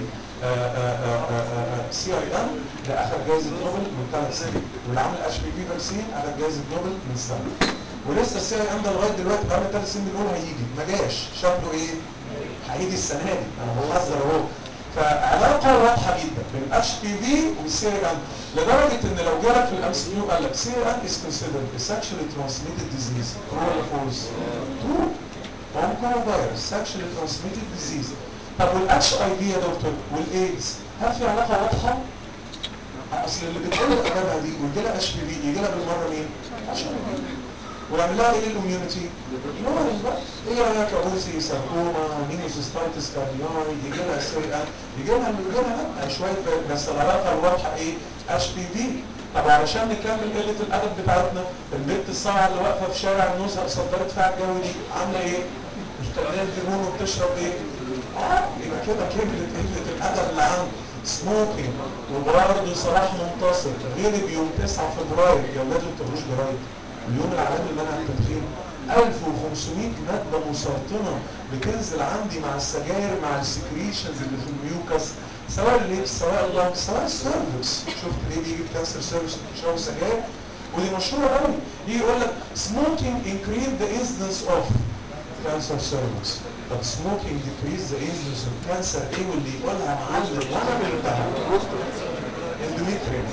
سي اي ام ده اخذ جائزه نوبل من ثلاث سنين واللي عمل اتش بي في فاكسين اخذ جائزه نوبل من سنه. ولسه السي اي ام ده لغايه دلوقتي بقى لنا ثلاث سنين بنقول هيجي، ما جاش، شكله ايه؟ هيجي السنه دي، انا بحذر اهو. فعلاقه واضحه جدا بين الاتش بي في والسي اي ام، لدرجه ان لو جالك في الام سي كيو قال لك سي اي ام از كونسيدرد سكشوالي ترانسميتد ديزيز، ترو ولا فولس؟ ترو. اونكو فيروس سكشوالي ترانسميتد ديزيز. طب والاتش اي في يا دكتور والايدز هل في علاقه واضحه؟ اصل اللي بتقول الامانه دي ويجي لها اتش بي في يجي لها بالمره مين؟ اتش اي في. ويعمل لها ايه الاميونيتي؟ لورنس بقى. ايه رايك يا روسي ساركوما، مينيسيستايتس كاردياي، يجي لها سي ان، يجي لها اللي يجي لها شويه بس العلاقه الواضحه ايه؟ اتش بي في. طب علشان نكمل قله الادب بتاعتنا، البنت الصاعه اللي واقفه في شارع النزهه صدرت فيها الجو دي عامله ايه؟ مش تقليل دهون وبتشرب ايه؟ اه يبقى كده كملت قله الادب اللي عنده. سموكينج. وبرضه صلاح منتصر غلب يوم تسعة فبراير، يا ولاد ما تقروش جرايد، اليوم العالمي لمنع التدخين. ألف وخمسمائة ماده مسرطنه بتنزل عندي مع السجاير مع السكريشنز اللي في الميوكس، سواء الليبس سواء اللنج سواء السيرفكس. شفت ليه بيجي كانسر سيرفكس بيشربوا سجاير؟ ودي مشهوره قوي. يجي يقول لك smoking increase the incidence of cancer cervix. طب smoking decrease the incidence of cancer ايه واللي يقولها معلم وانا بنتها؟ اندوميتريوم.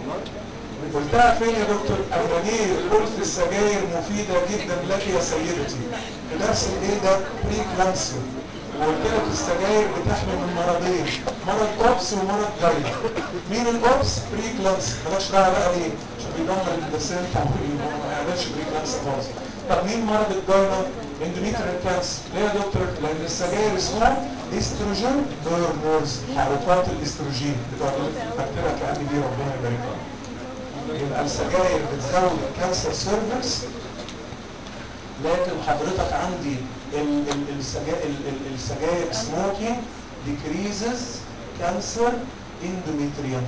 قلتها فين يا دكتور؟ امانير قلت السجاير مفيده جدا لك يا سيدتي في نفس الايه ده؟ بري كلانسر. وقلت لك السجاير بتحمي من مرضين، مرض اوبس ومرض جاينا. مين الاوبس؟ بري كلانسر، مالهاش دعوه بقى ليه؟ عشان بيدمر البلاسينتا وما يعملش بري كلانسر خالص. طب مين مرض الجاينا؟ اندوميتريال كانسر. ليه يا دكتور؟ لان السجاير اسمها استروجين بيرنرز، حركات الاستروجين بتوع البكتيريا كأن دي ربنا يبارك لها. يبقى السجاير بتزود الكانسر سيرفكس، لكن حضرتك عندي السجاير السجاير سموكينج decreases cancer endometrium.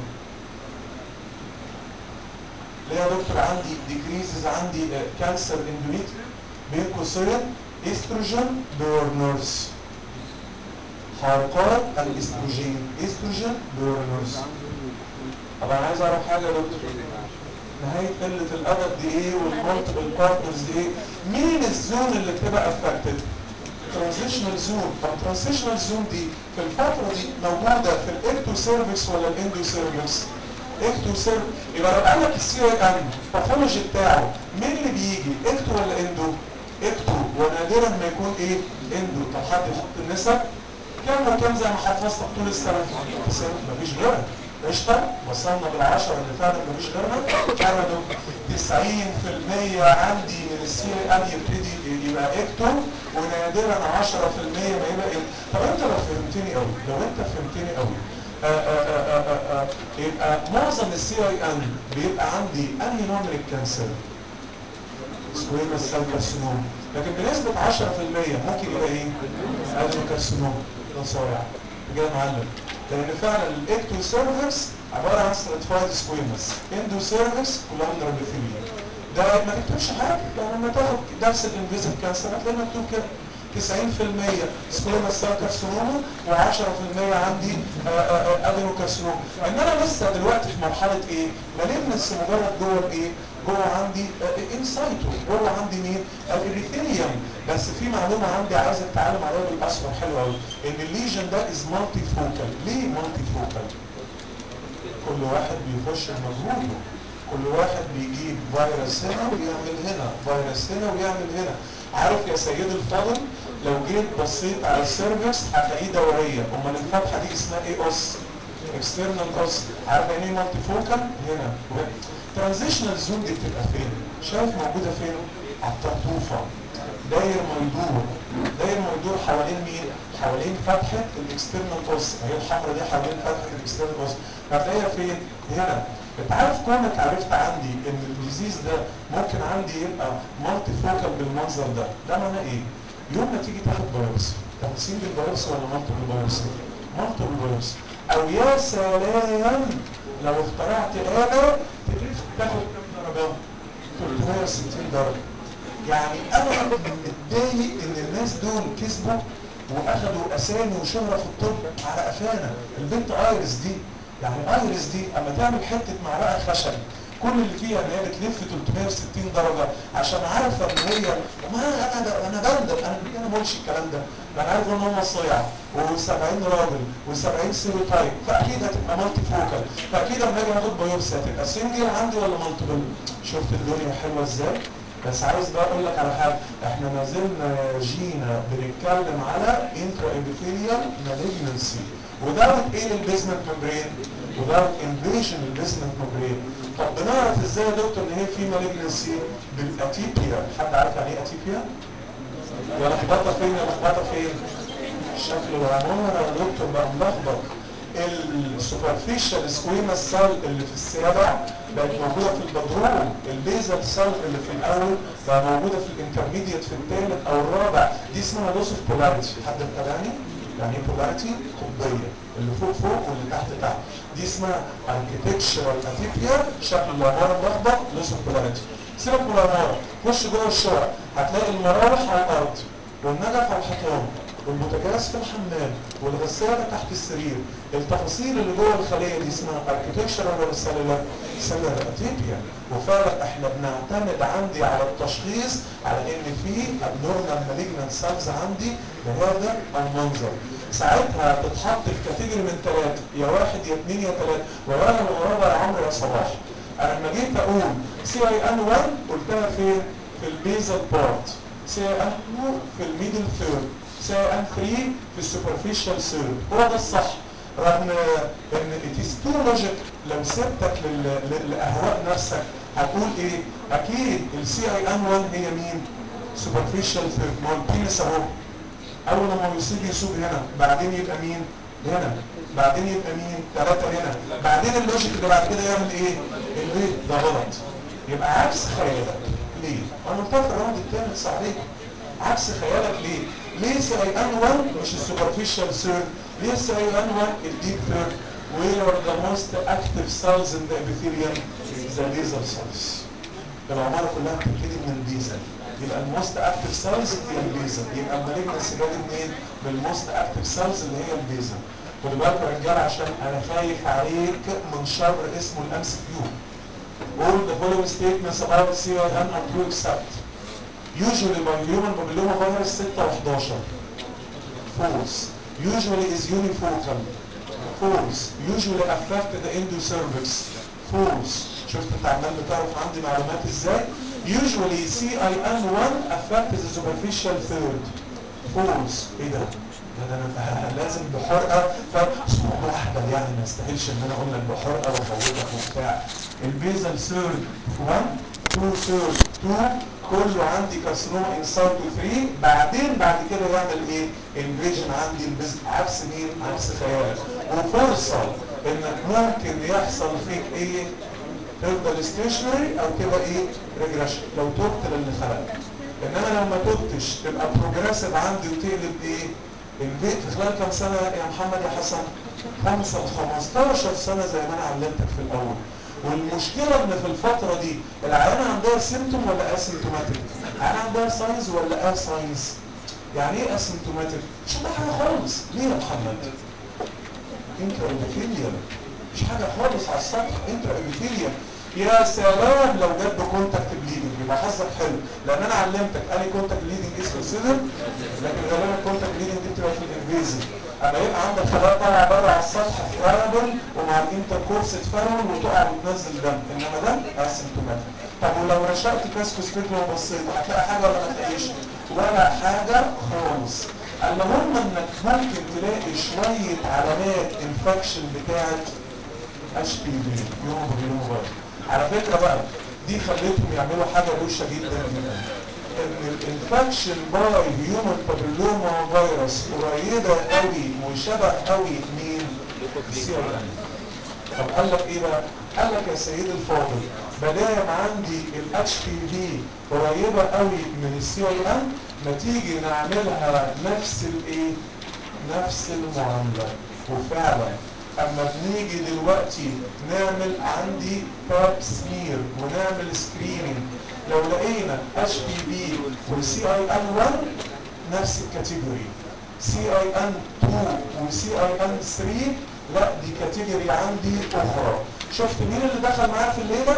ليه يا دكتور عندي decreases عندي كانسر endometrium؟ بين قوسين استروجين بيرنرز، حركات الاستروجين، استروجين بيرنرز. طب انا عايز اعرف حاجه يا دكتور، نهايه قله الادب دي ايه والمالتيبل بارتنرز دي ايه؟ مين الزون اللي بتبقى افكتد؟ ترانزيشنال زون. طب ترانزيشنال زون دي في الفتره دي موجوده في الاكتو سيرفكس ولا الاندو سيرفكس؟ اكتو سيرفكس. يبقى لو قال لك السي اي ام الباثولوجي بتاعه مين اللي بيجي؟ اكتو ولا اندو؟ اكتو، ونادرا ما يكون ايه؟ اندو. طب حد يحط النسب كام وكام زي ما حفظتك طول السنه؟ مفيش غيرها. قشطه وصلنا بالعشره اللي فعلا مفيش غيرها. كانوا تسعين في المية عندي من السي ام يبتدي يبقى اكتو، ونادرا عشرة في المية ما يبقى ايه. طب انت لو فهمتني قوي، لو انت فهمتني قوي يبقى معظم السي اي ام بيبقى عندي انهي نوع من الكانسر؟ سكويموس سيل كارسينوم. لكن بنسبه عشرة في المية ممكن يبقى ايه؟ ادينوكارسينوم. ده صايع كده يا معلم. لان فعلا الاكتو سيرفكس عباره عن ستراتيفايد سكويموس، اندو سيرفكس كولامنر ابيثيليوم. ده ما تكتبش حاجه، يعني لما تاخد درس الانفيزيف كانسر هتلاقي مكتوب كده تسعين في المية سكويموس سيل كارسينوما و10% عندي ادينوكارسينوما. ان انا لسه دلوقتي في مرحله ايه؟ مالجنس مجرد جوه ايه؟ جوه عندي انسايتو، جوه عندي مين؟ الابيثيليوم. بس في معلومه عندي عايزك تتعلم عليها بالاصفر حلو قوي، ان الليجن ده از مالتي فوكال. ليه مالتي فوكال؟ كل واحد بيخش بمجهوده، كل واحد بيجيب فيروس هنا ويعمل هنا، فيروس هنا ويعمل هنا. عارف يا سيدي الفاضل، لو جيت بصيت على السيرفكس هتلاقيه دوريه، امال الفتحه دي اسمها ايه؟ اس اكسترنال اس. عارف يعني ايه مالتي فوكال؟ هنا وهنا. ترانزيشنال زون دي بتبقى فين؟ شايف موجوده فين؟ على الطرطوفه. داير ميدور، داير ميدور حوالين مين؟ حوالين فتحه الاكسترنال اس، هي الحمراء دي حوالين فتحه الاكسترنال اس. هتلاقيها فين؟ هنا. انت عارف كونك عرفت عندي ان الديزيز ده ممكن عندي يبقى مالتي فوكال بالمنظر ده، ده معناه ايه؟ يوم ما تيجي تاخد بايوبسي، تاخد سنجل بايوبسي ولا مالتيبل بايوبسي؟ مالتيبل بايوبسي. او يا سلام لو اخترعت آلة تاخد كام درجة؟ ثلاثمائة وستين درجة. يعني انا اتضايق ان الناس دول كسبوا واخدوا اسامي وشهرة في الطب على قفانا. البنت ايرس دي، يعني ايرس دي اما تعمل حته معلقه خشب كل اللي فيها ان هي بتلف ثلاثمية وستين درجه عشان عارفه ان هي ما انا انا بندم انا انا ما قلتش الكلام ده، انا عارف ان هم صيع و70 راجل و70 سيروتايب، فاكيد هتبقى مالتي فوكال، فاكيد لما اجي اخد بايوبسي هتبقى سنجل عندي ولا مالتيبل. شفت الدنيا حلوه ازاي؟ بس عايز بقى اقول لك على حاجه، احنا ما زلنا جينا بنتكلم على انترا ابيثيليال مالجنسي without ايه البيزمنت ممبرين without invasion البيزمنت ممبرين. طب بنعرف ازاي يا دكتور ان هي في مالجنسي؟ بالاتيبيا. حد عارف يعني ايه اتيبيا؟ يا لخبطه فين يا لخبطه فين؟ شكل العمارة يا دكتور بقى ملخبط. السوبرفيشال سكويما سيل اللي في السابع بقت موجوده في البدروم، البيزل سيل اللي في الاول بقى موجوده في الانترميديت في الثالث او الرابع، دي اسمها لوس اوف بولاريتي. حد متابعني؟ يعني ايه بولاريتي؟ قطبيه، اللي فوق فوق واللي تحت تحت، دي اسمها اركيتكشرال اتيبيا، شكل العماره ملخبط، لوس اوف بولاريتي. سيبك من العماره، خش جوه الشقق هتلاقي المراوح على الارض والنجف على الحيطان والبوتاجاز في الحمام والغساله تحت السرير. التفاصيل اللي جوه الخليه دي اسمها اركيتكشرال ولا سيلولار؟ سيلولار اتيبيا. وفعلا احنا بنعتمد عندي على التشخيص على ان في ابنورمال مالجنانت سيلز عندي بهذا المنظر. ساعتها تتحط في كاتيجوري من ثلاثه، يا واحد يا اثنين يا ثلاثه، وراها الغرابه يا عمرو يا صلاح. انا لما جيت اقول سي اي ان واحد قلتها فين؟ في البيزل بارت، سي اي ان اتنين في الميدل ثيرد، سي اي ان ثلاثة في السوبرفيشال ثيرد. هو ده الصح، رغم ان it is too logic. لو سبتك لاهواء نفسك هتقول ايه؟ اكيد السي اي ان واحد هي مين؟ سوبرفيشال ثيرد. ما هو البينس اهو، اول لما يصيب يصيب هنا، بعدين يبقى مين؟ هنا، بعدين يبقى مين؟ ثلاثة هنا، بعدين اللوجيك اللي بعد كده يعمل ايه؟ البيت ده غلط، يبقى عكس خيالك. ليه؟ انا قلتها في الراوند الثاني صحيح. عكس خيالك ليه؟ ليه سي اي ان واحد مش السوبرفيشال ثيرد؟ ليه سي اي ان واحد الديب ثيرد؟ Where are the most active cells in the epithelium? The basal cells. العمارة كلها بتبتدي من البيزل، يبقى الموست اكتف سيلز هي البيزل، يبقى المالجنس جاي منين؟ بالموست اكتف سيلز اللي هي البيزل. خدوا بالكم يا رجاله عشان انا خايف عليك من شر اسمه الام سي كيو. All the following statements about سي اي ان are true except usually by human papillomavirus ستة وحداشر. False. Usually is unifocal. False. Usually affect the endocervix. False. شفت انت عمال بتعرف عندي معلومات ازاي؟ Usually سي اي ان واحد affect the superficial third. False. ايه ده؟ ده انا لازم بحرقه، فموضوع اهبل يعني ما يستاهلش ان انا اقول لك بحرقه وافوتك وبتاع. البيزل ثيرد واحد، اتنين ثيرد اتنين، كله عندي كارسينوما انسايت ثلاثة، بعدين بعد كده يعمل ايه؟ انفيجن عندي البيزل. عكس مين؟ عكس خيالك. وفرصه انك ممكن يحصل فيك ايه؟ تفضل ستيشنري او تبقى ايه؟ ريجريشن لو تبت للي خلقك. انما لو ما تبتش تبقى بروجريسيف عندي وتقلب ايه؟ البيت في خلال كام سنه يا محمد يا حسن؟ خمسة ل خمستاشر سنه زي ما انا علمتك في الاول. والمشكله ان في الفتره دي العيانه عندها سيمتوم ولا اسيمتوماتيك؟ العيانه عندها ساينز ولا ا ساينز؟ يعني ايه اسيمتوماتيك؟ مش عندها حاجه خالص. ليه يا محمد؟ انترا ابيثيليال، مش حاجه خالص على السطح، انترا ابيثيليال. يا سلام لو جت بكونتاكت بليدنج يبقى حظك حلو، لان انا علمتك اني كونتاكت بليدنج از كونسيدر، لكن غالبا الكونتاكت بليدنج دي بتبقى في الانفيزن. اما يبقى عندك خلايا طالعه بره على السطح فرابل ومع الانتركورس تفرول وتقع وتنزل دم، انما ده اسيمتوماتيك. طب ولو رشقت كاسكو سبيكل وبصيت هتلاقي حاجه ولا ما تلاقيش؟ ولا حاجه خالص. المهم انك ممكن تلاقي شويه علامات انفكشن بتاعت اتش بي في يوم بيوم غير. على فكره بقى دي خلتهم يعملوا حاجه روشه جدا جدا، ان الانفكشن باي هيومن بابيلوما فيروس قريبه قوي وشبه قوي مين؟ سي اي ان. طب قال لك ايه بقى؟ قال لك يا سيدي الفاضل بدايه عندي الاتش بي في قريبه قوي من السي اي ان، ما تيجي نعملها نفس الايه؟ نفس المعامله. وفعلا اما بنيجي دلوقتي نعمل عندي باب سمير ونعمل سكريننج، لو لقينا اتش بي في وسي اي ان واحد نفس الكاتيجوري، سي اي ان اتنين وسي اي ان تلاتة لا دي كاتيجوري عندي اخرى. شفت مين اللي دخل معايا في الليله؟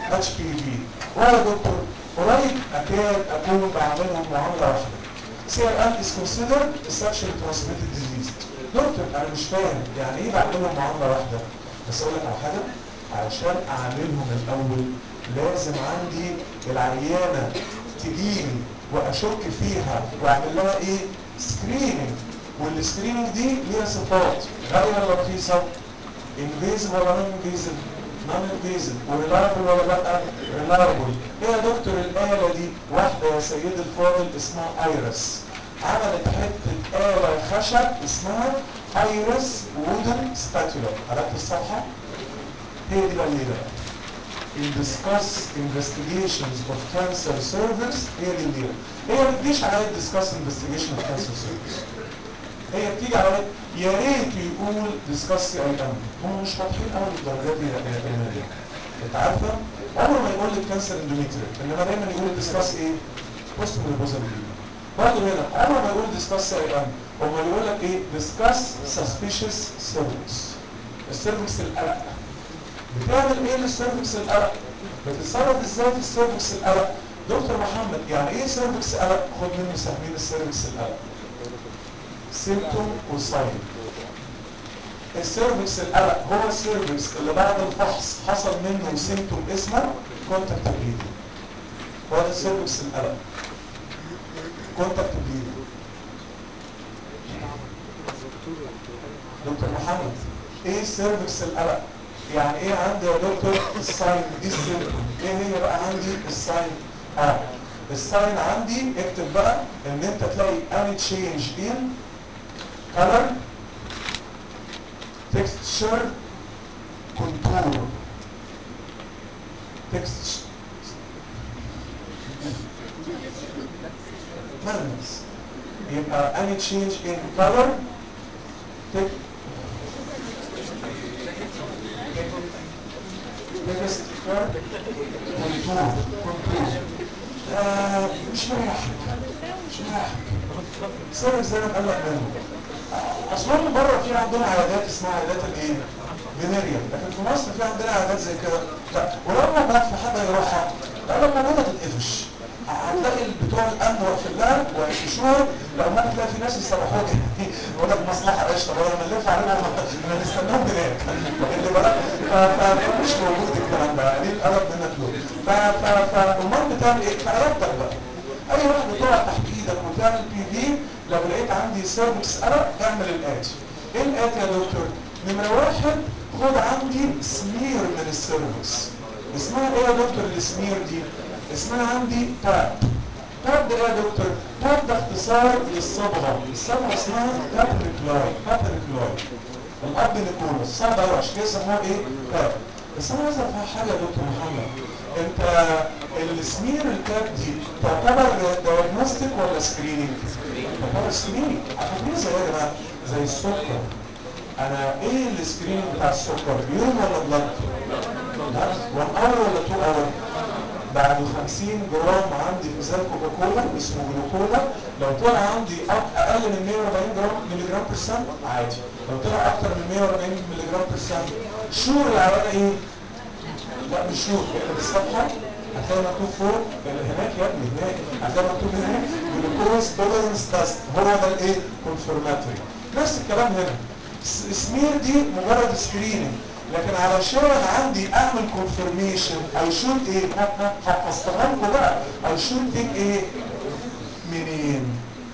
اتش بي في. ولا دكتور قريب اكاد اكون بعملهم معامله واحده. سي ار ان is considered a sexually transmitted disease. دكتور انا مش فاهم يعني ايه بعملهم معامله واحده؟ بس اقول لك على حاجه، علشان اعملهم الاول لازم عندي العيانه تجيلي واشك فيها واعمل لها ايه؟ سكريننج. والسكريننج دي ليها صفات غاليه ولا رخيصه؟ انفيزيف ولا نون انفيزيف؟ نون انفيزيف. وريلايبل ولا لا؟ ريلايبل. ايه يا دكتور الاله دي؟ واحده يا سيدي الفاضل اسمها ايرس، عملت حته اله خشب اسمها ايرس وودن سباتولا. قرأت الصفحه؟ هي دي بقى الليله. In discuss investigations of cancer service. هي دي الليله. هي ما بتجيش على discuss investigation of cancer service. هي بتيجي على يا ريت يقول ديسكاس اي ام. هم مش واضحين قوي للدرجه دي يا ايمان. انت عارفه عمره ما يقول لك كانسر اندوميتريال، انما دايما يقول ديسكاس ايه؟ بوست مينوبوزال بيبي. برضه هنا عمره ما يقول ديسكاس اي ام، امال يقول لك ايه؟ ديسكاس سسبيشس سيرفكس. السيرفكس القلق. بتعمل ايه للسيرفكس القلق؟ بتتصرف ازاي في السيرفكس القلق؟ دكتور محمد يعني ايه سيرفكس قلق؟ خد مني سهمين السيرفكس القلق. سيمتوم وساين. السيرفكس القلق هو السيرفكس اللي بعد الفحص حصل منه سيمتوم اسمه كونتاكت بليدنج. هو ده السيرفكس القلق. كونتاكت بليدنج. دكتور محمد ايه السيرفكس القلق؟ يعني ايه عندي يا دكتور الساين دي السيمتوم؟ ايه هي بقى عندي الساين؟ اه الساين عندي اكتب بقى ان انت تلاقي any change in color, texture, contour. text ملمس. يبقى any change in color, text texture, contour. contour. آه مش مريحك مش مريحك سيرك زي ما قلق منه. اصلا بره في عندنا عيادات اسمها عيادات الايه؟ فينيريا، لكن في مصر في عندنا عيادات زي كده لا. ولما بقى في حد يروحها لا، لما موجوده تتقفش هتلاقي بتوع الامن واقفين لها ويقفشوها. لو ممكن تلاقي في ناس يصرحوها كده يقول لك مصلحه قشطه بدل ما نلف عليهم احنا نستناهم هناك اللي بالك. فمش موجود الكلام ده، قليل الادب منك له. فالامال بتعمل ايه؟ في عيادتك بقى اي واحد بتقع تحت ايدك وتعمل بي في. لو لقيت عندي سيرفكس قلق اعمل الاتي. ايه الاتي يا دكتور؟ نمره واحد خد عندي سمير من السيرفكس. اسمها ايه يا دكتور السمير دي؟ اسمها عندي تاب. تاب ده ايه يا دكتور؟ تاب ده اختصار للصبغه. الصبغه اسمها تابريكلاي. تابريكلاي الاب نيكولاس الصبغه ايوه عشان كده سموها ايه؟ تاب. بس انا عايز افهم حاجه يا دكتور محمد، انت السمير التاب دي تعتبر دايجنوستيك ولا سكريننج؟ تعتبر سكريننج. عارفين زي يا جماعه زي السكر. انا ايه السكريننج بتاع السكر؟ يوم ولا بلاد؟ واحد اور ولا اتنين اور؟ بعد خمسين جرام عندي في ازازه كوكاكولا اسمه جلوكولا، لو طلع عندي اقل من مية واربعين جرام ملي جرام برسنت عادي، لو طلع اكتر من مية واربعين ملي جرام برسنت شور العيانه ايه؟ لا مش شور. اقلب الصفحه هتلاقي مكتوب فوق هناك يا ابني هناك هتلاقي مكتوب هناك جلوكوز تولرنس تيست. هو ده الايه؟ كونفرماتوري. نفس الكلام هنا. السمير دي مجرد سكريننج، لكن علشان عندي اعمل كونفرميشن او شوت ايه؟ هفصلها لكم بقى. او شوت تيك ايه؟ منين؟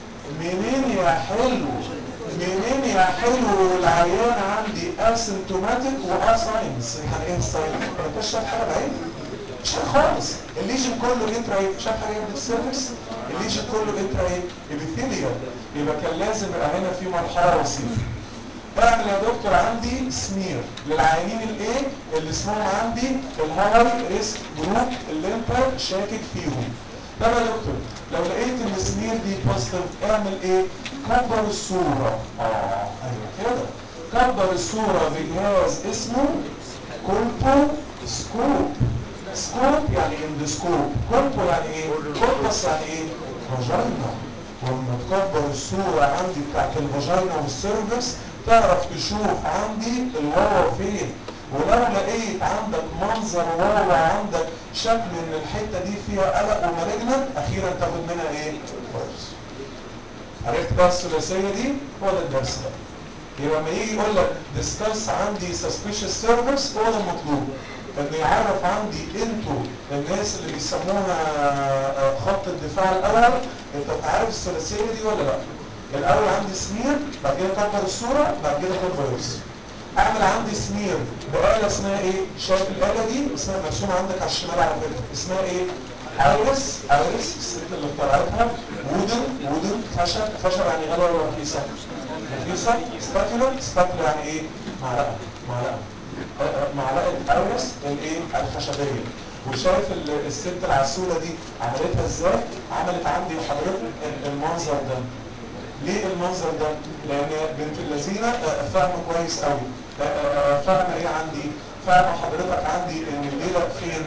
منين يا حلو؟ منين يا حلو؟ العيان عندي اسيمتوماتيك واساينس. يعني ايه الساين؟ ما انتش شايف حاجه بعين؟ مش خالص. الليجن كله انترا ايه؟ شايف حاجه في السيرفكس؟ الليجن كله انترا ايه؟ ابيثيليال. يبقى كان لازم يبقى هنا في مرحله وسيطه. اعمل يا دكتور عندي سمير للعيانين الايه اللي اسمهم عندي الهاي ريسك جروب اللي انت شاكك فيهم. طب يا دكتور لو لقيت ان السمير دي بوزيتيف اعمل ايه؟ كبر الصوره. اه ايوه كده. كبر الصوره بجهاز اسمه كولبو سكوب. سكوب يعني اندسكوب. كولبو يعني ايه؟ كولبس يعني ايه؟ فاجينا. ولما تكبر الصورة عندي بتاعت الفاجينا والسيرفكس تعرف تشوف عندي الواوا فين. ولو لقيت عندك منظر واو عندك شكل ان الحته دي فيها قلق ومالجنت اخيرا تاخد منها ايه؟ بايوبسي. عرفت بقى الثلاثيه دي؟ هو ده الدرس ده. يبقى لما يجي يقول لك ديسكاس عندي سسبيشس سيرفيس هو ده المطلوب. انه يعرف عندي انتوا الناس اللي بيسموها خط الدفاع الاول، انت عارف الثلاثيه دي ولا لا؟ الاول عندي سمير، بعد كده اكبر الصوره، بعد كده خد بايوبسي. اعمل عندي سمير بآلة اسمها ايه؟ شايف الآلة دي؟ اسمها مرسومة عندك على الشمال على فكرة، اسمها ايه؟ ايرس، ايرس الست اللي اخترعتها، وودن، وودن خشب، خشب يعني غالية ولا رخيصة؟ رخيصة، سباتولا، سباتولا يعني ايه؟ معلقة، معلقة. معلقة ايرس الايه؟ الخشبية. وشايف الست العسولة دي عملتها ازاي؟ عملت عندي حضرتك المنظر ده. ليه المنظر ده؟ لان بنت اللذينه فاهمه كويس قوي. فاهمه ايه عندي؟ فاهمه حضرتك عندي ان الليله فين؟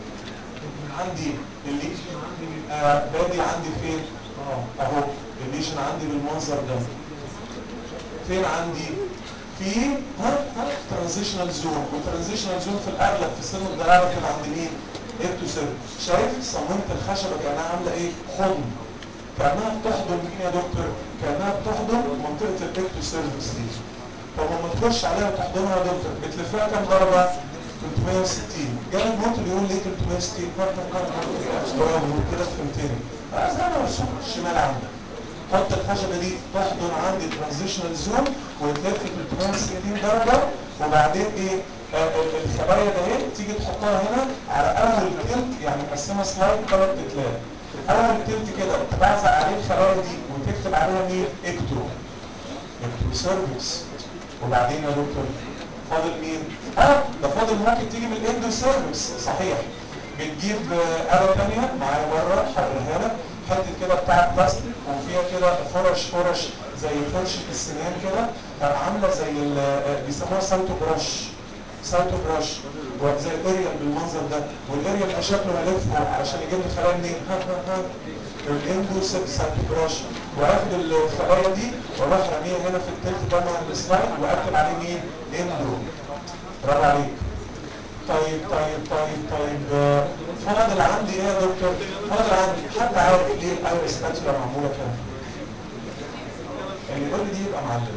عندي الليجن عندي بيبقى بادي عندي فين؟ اه اهو الليجن عندي بالمنظر ده. فين عندي؟ في ها ها ترانزيشنال زون، والترانزيشنال زون في الاغلب في سن الضرائب بتبقى عند مين؟ اكتوسيرف. شايف صممت الخشبه كانها عامله ايه؟ حضن. كانها بتحضن مين يا دكتور؟ كانها بتحضن منطقه الاكتوسيرفكس دي. طب لما تخش عليها وتحضنها يا دكتور بتلفها كام درجه؟ ثلاثمية وستين. جاي الموت بيقول ليه ثلاثمية وستين؟ كده فهمتني. زي ما مرسوم الشمال عندك. حط الخشبه دي تحضن عندي ترانزيشنال زون وتلف ثلاثمية وستين درجه، وبعدين ايه؟ آه الخلايا ده ايه؟ تيجي تحطها هنا على اول تلت، يعني مقسمه سلايد ثلاث تلات. اول تلت كده تبعزق عليه الخلايا دي وتكتب عليها مين؟ اكتو. اكتو سيرفكس. وبعدين يا دكتور فاضل مين؟ اه ده فاضل ممكن تيجي من الاندو سيرفكس، صحيح. بتجيب آلة ثانيه معايا بره هوريها لك، حته كده بتاع بلاستيك وفيها كده فرش فرش زي فرشه السنان كده، عامله زي بيسموها ساوتو براش. ساوتو براش وزي الاريال بالمنظر ده، والاريال ده شكله هلفه علشان يجيب لي خلايا منين؟ ها ها ها الاندو ساوتو براش. واخد الخلايا دي واروح راميها هنا في التلت ده مع السلايد واكتب عليه مين؟ اندو. برافو عليك. طيب طيب طيب طيب فاضل عندي ايه يا دكتور؟ فاضل عندي حد عارف ليه الايرس باتولا معموله كده؟ اللي يقول لي دي يبقى معلم.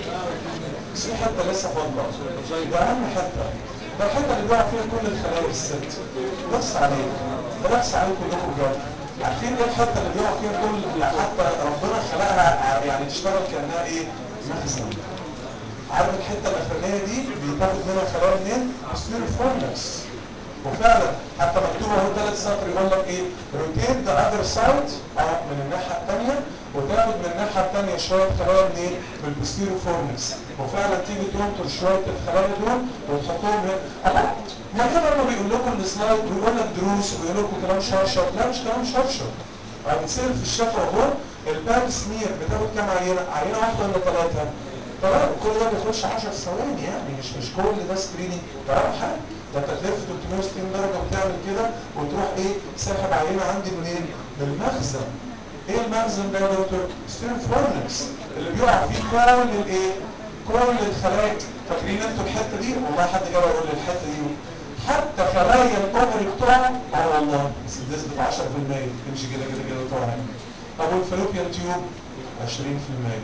بس في حته لسه فاضله، ده اهم حته، ده الحته اللي بيقع فيها كل الخلايا الست. بص عليك، ده بص عليك كلكم بجد. عارفين ايه الحته اللي بيقع فيها كل، حتى ربنا خلقها يعني تشتغل كانها ايه؟ مخزن. عارف الحته الاخرانيه دي بيتاخد منها خلايا منين؟ تصوير الفورنكس. وفعلا حتى مكتوب اهو ثلاث سطر يقول لك ايه؟ روتيت ذا اذر سايد اه من الناحيه الثانيه، وتاخد من الناحيه الثانيه شويه خلايا منين؟ من البوستيرو فورنكس، وفعلا تيجي تنطر شويه الخلايا دول وتحطهم هنا. ما كده لما بيقول لكم السلايد ويقول لك دروس ويقول لكم كلام شرشر، لا مش كلام شرشر. بتصير في الشفا اهو الباب سمير بتاخد كام عينه؟ عينه واحده ولا ثلاثه؟ طبعا كل ده بيخش عشر ثواني، يعني مش مش كل ده سكريننج ولا حاجه. ده انت تلف ثلاثمية وستين درجه وتعمل كده وتروح ايه؟ ساحب عينه عندي منين؟ من المخزن. ايه المخزن ده يا دكتور؟ ستيرو فورنكس اللي بيقع فيه كل الايه؟ كل الخلايا. فاكرين انتوا الحته دي؟ والله حد جاب يقول لي الحته دي حتى خلايا الاوفري بتوعها اه والله بس بنسبه عشرة في المية تمشي كده كده كده وتقع. طب والفالوبيان تيوب عشرين في المية.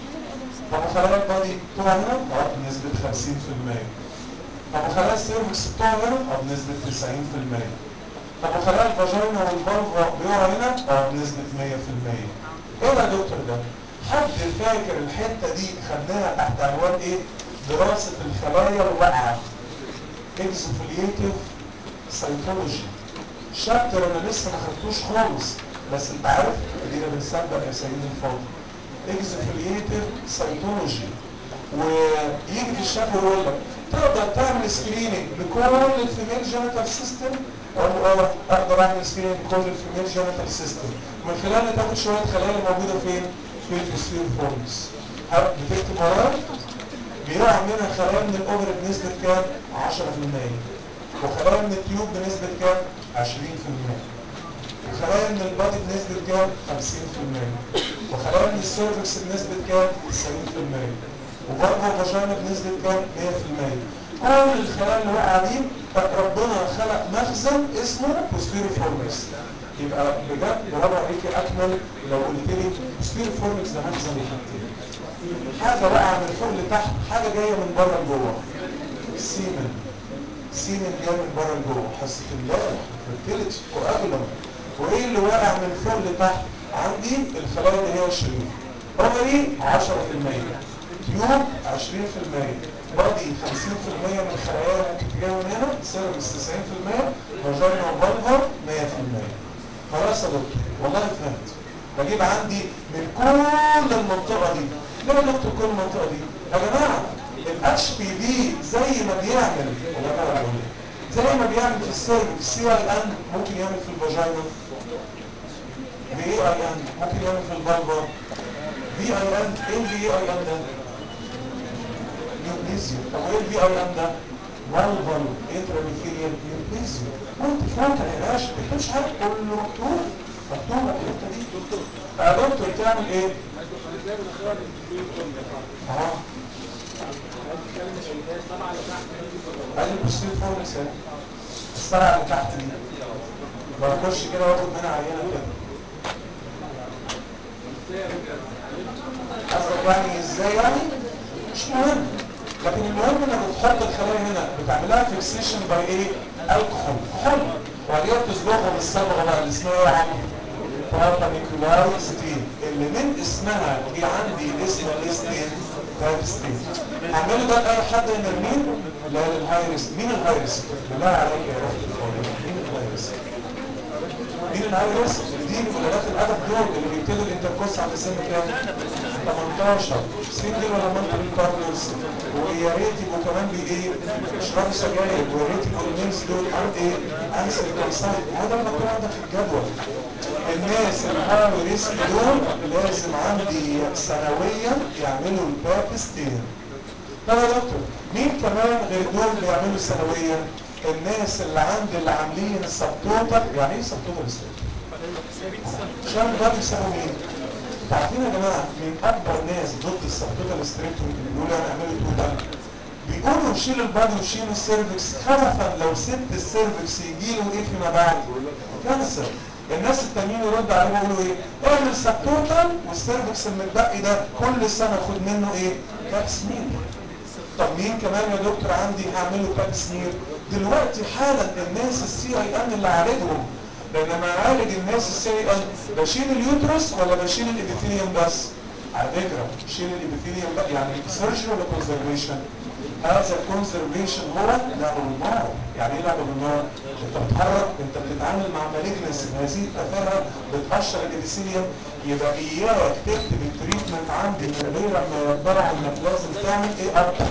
طب وخلايا البادي بتوع هنا اه بنسبه خمسين في المية. طب وخلايا السيرفكس بتوع هنا اه بنسبه تسعين في المية. طب وخلايا الفاجينا والفالفا بيقع هنا اه بنسبه مية في المية. ايه ده يا دكتور ده؟ حد فاكر الحته دي خدناها تحت عنوان ايه؟ دراسه الخلايا الواقعه. اكزوفيليتيف سيتولوجي. شابتر انا لسه ما خدتوش خالص، بس انت عارف ادينا بنسبق يا سيدي الفاضل. اكزوفيليتيف سيتولوجي. ويجي في الشفا ويقول لك تقدر تعمل سكريننج لكل الفيميل جينيتال سيستم؟ اقول له اه اقدر اعمل سكريننج لكل الفيميل جينيتال سيستم من خلال ان تاخد شويه خلايا موجوده فين؟ في البوستير فورنكس. بتكتب ورايا؟ بيقع منها خلايا من الاوفر بنسبه كام؟ عشرة في المية. وخلايا من التيوب بنسبه كام؟ عشرين في المية. وخلايا من البادي بنسبه كام؟ خمسين في المية. وخلايا من السيرفكس بنسبه كام؟ تسعين في المية. وبرضه فاجينا بنسبه كام؟ مية في المية. كل الخلايا اللي وقع دي ربنا خلق مخزن اسمه posterior formix. يبقى بجد برافو عليكي اكمل لو قلت لي posterior formix ده مخزن لحاجتين. حاجه واقعه من فوق لتحت، حاجه جايه من بره لجوه. سيمن سيمن جاي من بره لجوه، حصه امبارح fertility coagulum. وايه اللي واقع من فوق لتحت؟ عندي الخلايا اللي هي شريف. اوفري عشرة في المية، تيوب عشرين في المية، بادي خمسين في المية من الخلايا ممكن تجي من هنا، سيرفس تسعين في المية، فاجينا وفالفر مية في المية. خلاص يا دكتور والله فهمت. بجيب عندي من كل المنطقه دي. ليه يا دكتور كل المنطقه دي؟ يا جماعه الاتش بي في زي ما بيعمل والله انا بقول زي ما بيعمل في السيرفس سي اي ان ممكن يعمل في الفاجينا، في اي ان ممكن يعمل في الفالفر، في اي ان. ايه الفي اي ان ده؟ نيوبليزيا. طب وايه الفي اي ان ده؟ فالفر انترابيثيليال نيوبليزيا. وانت فاكر يا باشا ما تكتبش حاجه، كله مكتوب مكتوبه الحته دي. يا دكتور تعمل ايه؟ اه ادي البوستير فورمكس اهي، السبعه اللي تحت دي بخش كده واخد منها عينه كده. قصدك يعني ازاي يعني؟ مش مهم، لكن المهم انك بتحط الخلايا هنا بتعملها فيكسيشن باي ايه؟ الكحول، كحول، وبعدين تصبغها بالصبغه بقى اللي اسمها ايه يا عم؟ بارابانيكولاي ستين، اللي من اسمها دي عندي اسمها ايه ستين؟ تايب ستين. هعمله ده لاي حد من مين؟ لا للهاي ريسك. مين الهاي ريسك؟ بالله عليك يا رب الفاضل، مين الهاي ريسك؟ مين الهاي ريسك؟ دي ولادات الادب دول اللي بيبتدوا الانتركورس عند سن كام؟ تمنتاشر. سنجل ولا مالتيبل بارتنرز؟ ويا ريت يبقوا كمان بي ايه؟ بيشربوا سجاير، ويا ريت يبقوا الميلز دول عند ايه؟ انسل كونسايد. هو ده اللي مكتوب عندك في الجدول. الناس الهاي ريسك دول لازم عندي سنويا يعملوا البابستين. طب يا دكتور مين كمان غير دول بيعملوا سنويا؟ الناس اللي عند اللي عاملين سبتوتال. يعني ايه سبتوتال ستيت؟ عشان ده بيسموا مين؟ عارفين يا جماعه مين اكبر ناس ضد السبتوتال ستريت اللي بيقولوا هنعمله توتال؟ بيقولوا شيل البادي وشيل السيرفكس خوفا لو سبت السيرفكس يجي له ايه فيما بعد؟ كانسر. الناس التانيين يرد عليهم يقولوا ايه؟ اعمل سبتوتال والسيرفكس المتبقي ده كل سنه خد منه ايه؟ باب سمير. طب مين كمان يا دكتور عندي هعمل له باب سمير؟ دلوقتي حالا الناس السي اي ان اللي عالجهم، لان لما اعالج الناس السي اي ان بشيل اليوترس ولا بشيل الابيثيليوم بس؟ على فكره شيل الابيثيليوم بقى يعني سيرجري ولا كونزرفيشن؟ هذا الكونزرفيشن هو لعب بالنار. يعني ايه لعب بالنار؟ انت بتحرك، انت بتتعامل مع مالجنس هذه التفاهه بتقشر الابيثيليوم. يبقى اياك تكتب التريتمنت عندي من غير ما يطلع انك لازم تعمل ايه اكتر.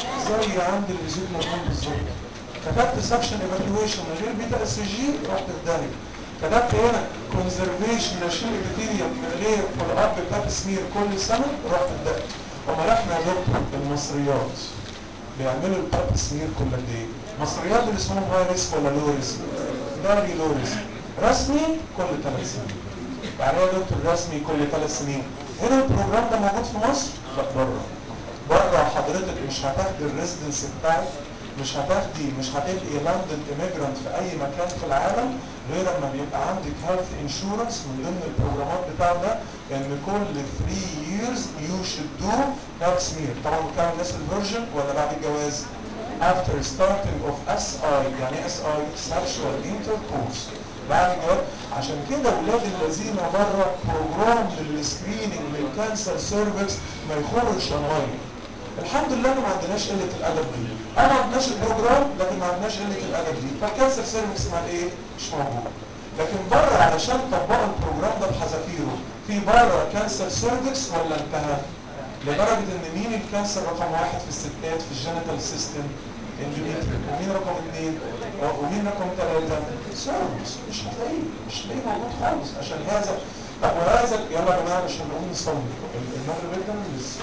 زي عند الفيزيت مجنون بالظبط. كتبت سكشن ايفالويشن من غير بيتا اس جي رحت في داهيه. كتبت هنا كونزرفيشن اشيل ابيثيليوم من غير فول اب باب سمير كل سنه رحت في داهيه. امال احنا يا دكتور المصريات بيعملوا الباب سمير كل قد ايه؟ مصريات اللي اسمهم هاي ريسك ولا لو ريسك؟ فيري لو ريسك. رسمي كل ثلاث سنين. يعني ايه يا دكتور رسمي كل ثلاث سنين؟ هنا البروجرام ده موجود في مصر؟ لا بره. بره حضرتك مش هتاخدي الريزدنس بتاعك، مش هتاخدي مش هتبقي لاندد ايميجرانت في اي مكان في العالم غير لما بيبقى عندك هيلث انشورنس. من ضمن البروجرامات بتاعنا ان كل ثلاثة years you should do pap smear. طبعا بتكلم الناس الفيرجن ولا بعد الجواز؟ after starting of اس اي. يعني اس اي sexual intercourse بعد الجواز. عشان كده ولاد الذين بره بروجرام للسكريننج للكانسر سيرفكس ما يخرجش الميه. الحمد لله ما عندناش قله الادب دي. اه ما عندناش البروجرام لكن ما عندناش قله الادب دي، فالكانسر سيرفكس مع ايه؟ مش موجود. لكن بره علشان طبقوا البروجرام ده بحذافيره، في بره كانسر سيرفكس ولا انتهى؟ لدرجه ان مين الكانسر رقم واحد في الستات في الجينيتال سيستم؟ اندوميتريوم. ومين رقم اثنين؟ ومين رقم ثلاثه؟ سيرفكس. مش هتلاقيه مش هتلاقيه موجود خالص. عشان هذا طب وهذا يلا يا جماعه عشان نقوم نصلي المغرب جدا لسه.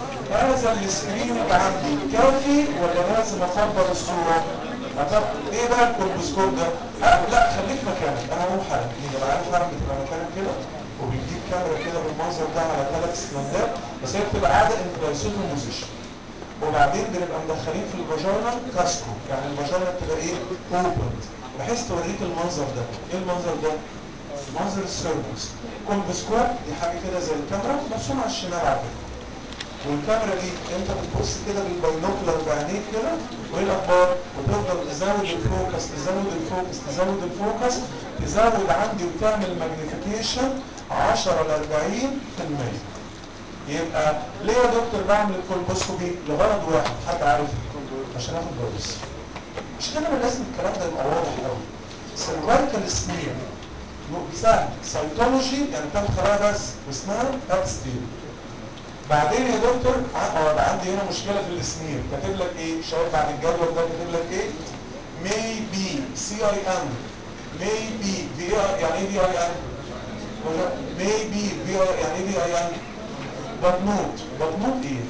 هذا السكريننج عندي كافي ولا لازم اكبر الصوره؟ طب ايه بقى الكولبوسكوب ده؟ أه لا خليك مكانك، انا هقوم حالا. يبقى عارف اعمل بتبقى مكانك كده وبنجيب كاميرا كده بالمنظر ده على ثلاث سلندات، بس هي بتبقى قاعده انترايسوتو بوزيشن. وبعدين بنبقى مدخلين في الفاجينا كاسكو، يعني الفاجينا بتبقى ايه؟ اوبن، بحيث توريك المنظر ده. ايه المنظر ده؟ منظر السيرفكس. كولبسكوب دي حاجه كده زي الكاميرا مرسومه على الشمال على فكره. والكاميرا دي انت بتبص كده بالباينوكلر بعينيك كده، وايه الاخبار؟ وتفضل تزود الفوكس تزود الفوكس تزود الفوكس تزود عندي وتعمل ماجنيفيكيشن عشرة ل أربعين بالمية. يبقى ليه يا دكتور بعمل الكولبوسكوبي؟ لغرض واحد، حد عارف؟ عشان اخد بايوبسي. مش كده لازم الكلام ده يبقى واضح قوي. سيرفايكال سمير سهل، سيتولوجي يعني بتاخد خلايا بس واسمها ابستيل. بعدين يا دكتور اه عندي هنا مشكله في السمير، كاتب لك ايه؟ شايف بعد الجدول ده كاتب لك ايه؟ maybe سي اي ام maybe في يعني ايه في اي ام؟ maybe في يعني ايه في اي ام؟ بطنوط. بطنوط ايه؟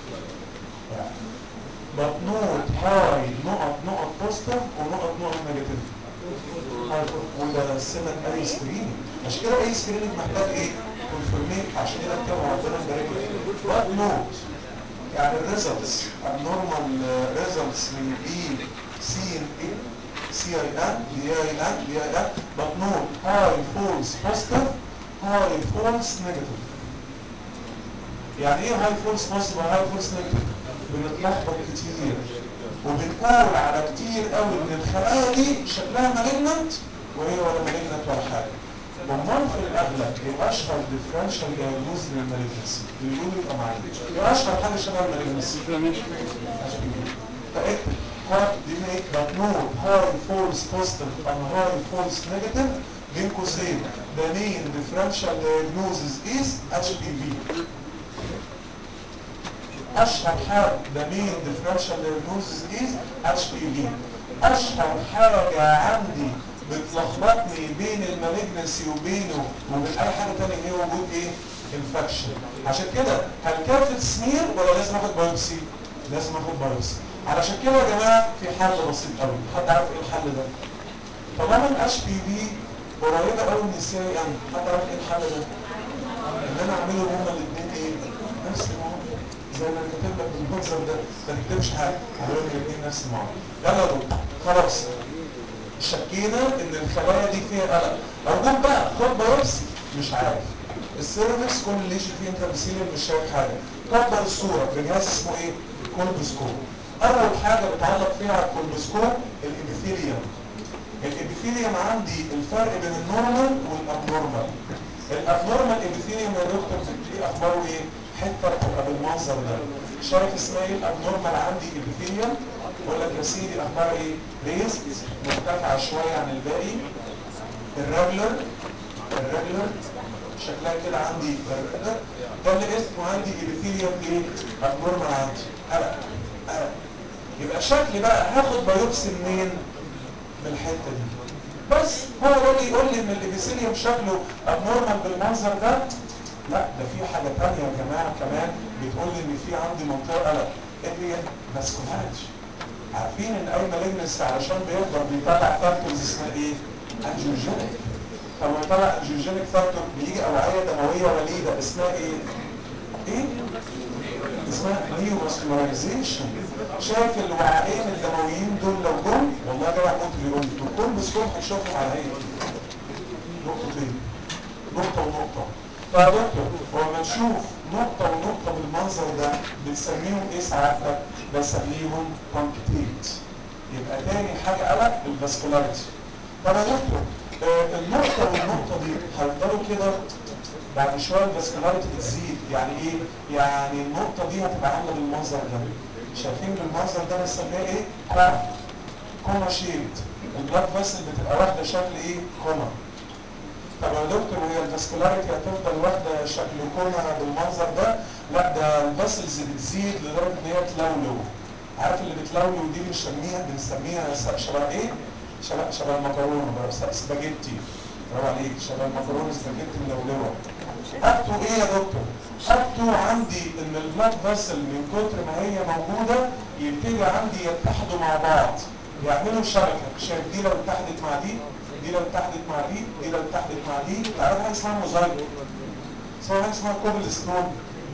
بطنوط هاي نقط نقط بوزيتيف ونقط نقط نيجاتيف. وده السنة اي سكريننج، عشان كده اي سكريننج محتاج ايه؟ كونفيرميت. عشان كده بتبقى ربنا يبارك لك. بطنوط يعني الريزلتس abnormal results من بي سي ايه؟ سي اي ان بي اي ان بي اي ان. بطنوط هاي فولس بوزيتيف هاي فولس نيجاتيف. يعني ايه هاي فولس بوزيتيف وهاي فولس نيجاتيف؟ بنتلخبط كتير وبنقول على كتير قوي من الخلايا دي شكلها مالجنت وهي ولا مالجنت ولا حاجه. امال في الاغلب ايه اشهر ديفرنشال دايجنوز للمالجنسي؟ بيقولوا يبقى معانا ايه اشهر حاجه شبه المالجنسي؟ فاكتب coordinate but not high false positive and high false negative بين قوسين. the main differential diagnosis is اتش بي في. اشهر حاجه the main differential diagnosis is اتش بي في. اشهر حاجه عندي بتلخبطني بين المالجنسي وبينه وبين اي حاجه ثانيه هي وجود ايه؟ انفكشن. عشان كده هل كافه سمير ولا لازم اخد بايوبسي؟ لازم اخد بايوبسي. علشان كده يا جماعه في حل بسيط قوي، حد عارف ايه الحل ده؟ طالما الاتش بي في قريبه قوي من السي اي ام، حد عارف ايه الحل ده؟ ان انا اعملهم هما الاثنين ايه؟ نفس المعامله. زي ما انا كاتب لك بالمنظر ده، ما تكتبش حاجه، اعملهم الاثنين نفس المعامله. يلا يا دكتور خلاص شكينا ان الخلايا دي فيها قلق، ارجوك بقى خد بايوبسي. مش عارف السيرفكس كل اللي يجي فيه انتربسيليوم مش شايف حاجه. كبر الصوره بجهاز اسمه ايه؟ كولبسكوب. اول حاجه بتعلق فيها على الكولبسكوب الابيثيليوم. الابيثيليوم عندي الفرق بين النورمال والابنورمال. الابنورمال ابيثيليوم يا دكتور دي اخباره ايه؟ حته بتبقى بالمنظر ده. شايف اسمها ايه الابنورمال عندي ابيثيليوم؟ بقول لك يا سيدي اخبار ايه؟ ريست مرتفعه شويه عن الباقي. الريجولر الريجولر شكلها كده عندي الريجولر. ده اللي اسمه عندي ابيثيليوم ايه؟ ابنورمال عندي. قلق قلق. يبقى شكلي بقى هاخد بايوبسي منين؟ من الحته دي. بس هو ده اللي يقول لي ان الابيثيليوم شكله ابنورمال بالمنظر ده؟ لا ده في حاجه ثانيه يا جماعه كمان بتقول لي ان في عندي منطقه قلق. ايه هي؟ فاسكولاريتي. عارفين ان اي مالجنس علشان بيكبر بيطلع فاكتورز اسمها ايه؟ انجيوجينيك. طب لما يطلع انجيوجينيك فاكتور بيجي اوعيه دمويه وليده اسمها ايه؟ ايه؟ اسمها نيوروسكلرايزيشن. شايف الوعائين الدمويين دول لو جم والله جدع كنت بيقول لي بكل بسهوله هتشوفهم على ايه؟ نقطتين نقطه ونقطه. فيا دكتور ولما نشوف نقطه ونقطه بالمنظر ده بنسميهم ايه سعادتك؟ بسميهم بانكتيت. يبقى تاني حاجه قلق الفاسكولاريتي. طب يا دكتور آه النقطه والنقطه دي هيفضلوا كده بعد شويه الفاسكولاريتي بتزيد. يعني ايه؟ يعني النقطه دي هتبقى عامله بالمنظر ده. شايفين بالمنظر ده بنسميها ايه؟ كوما. كوما شيبت. البلاد فيسل بتبقى واخده شكل ايه؟ كوما. طب يا دكتور وهي الفاسكولاريتي هتفضل واخده شكل كوما بالمنظر ده؟ لا ده الفاسلز بتزيد لدرجه ان هي تلولو. عارف اللي بتلولو دي بنسميها بنسميها شبه ايه؟ شبه شبه المكرونه بقى سباجيتي. برافو عليك شبه المكرونه سباجيتي ملولوه. اكتو ايه يا دكتور؟ اكتو عندي ان البلاد فيسل من كتر ما هي موجوده يبتدي عندي يتحدوا مع بعض يعملوا شبكه. شايف دي لو اتحدت مع دي دي لو اتحدت مع دي دي لو اتحدت مع دي تعرف حاجه اسمها موزايك، اسمها حاجه اسمها كوبل ستون.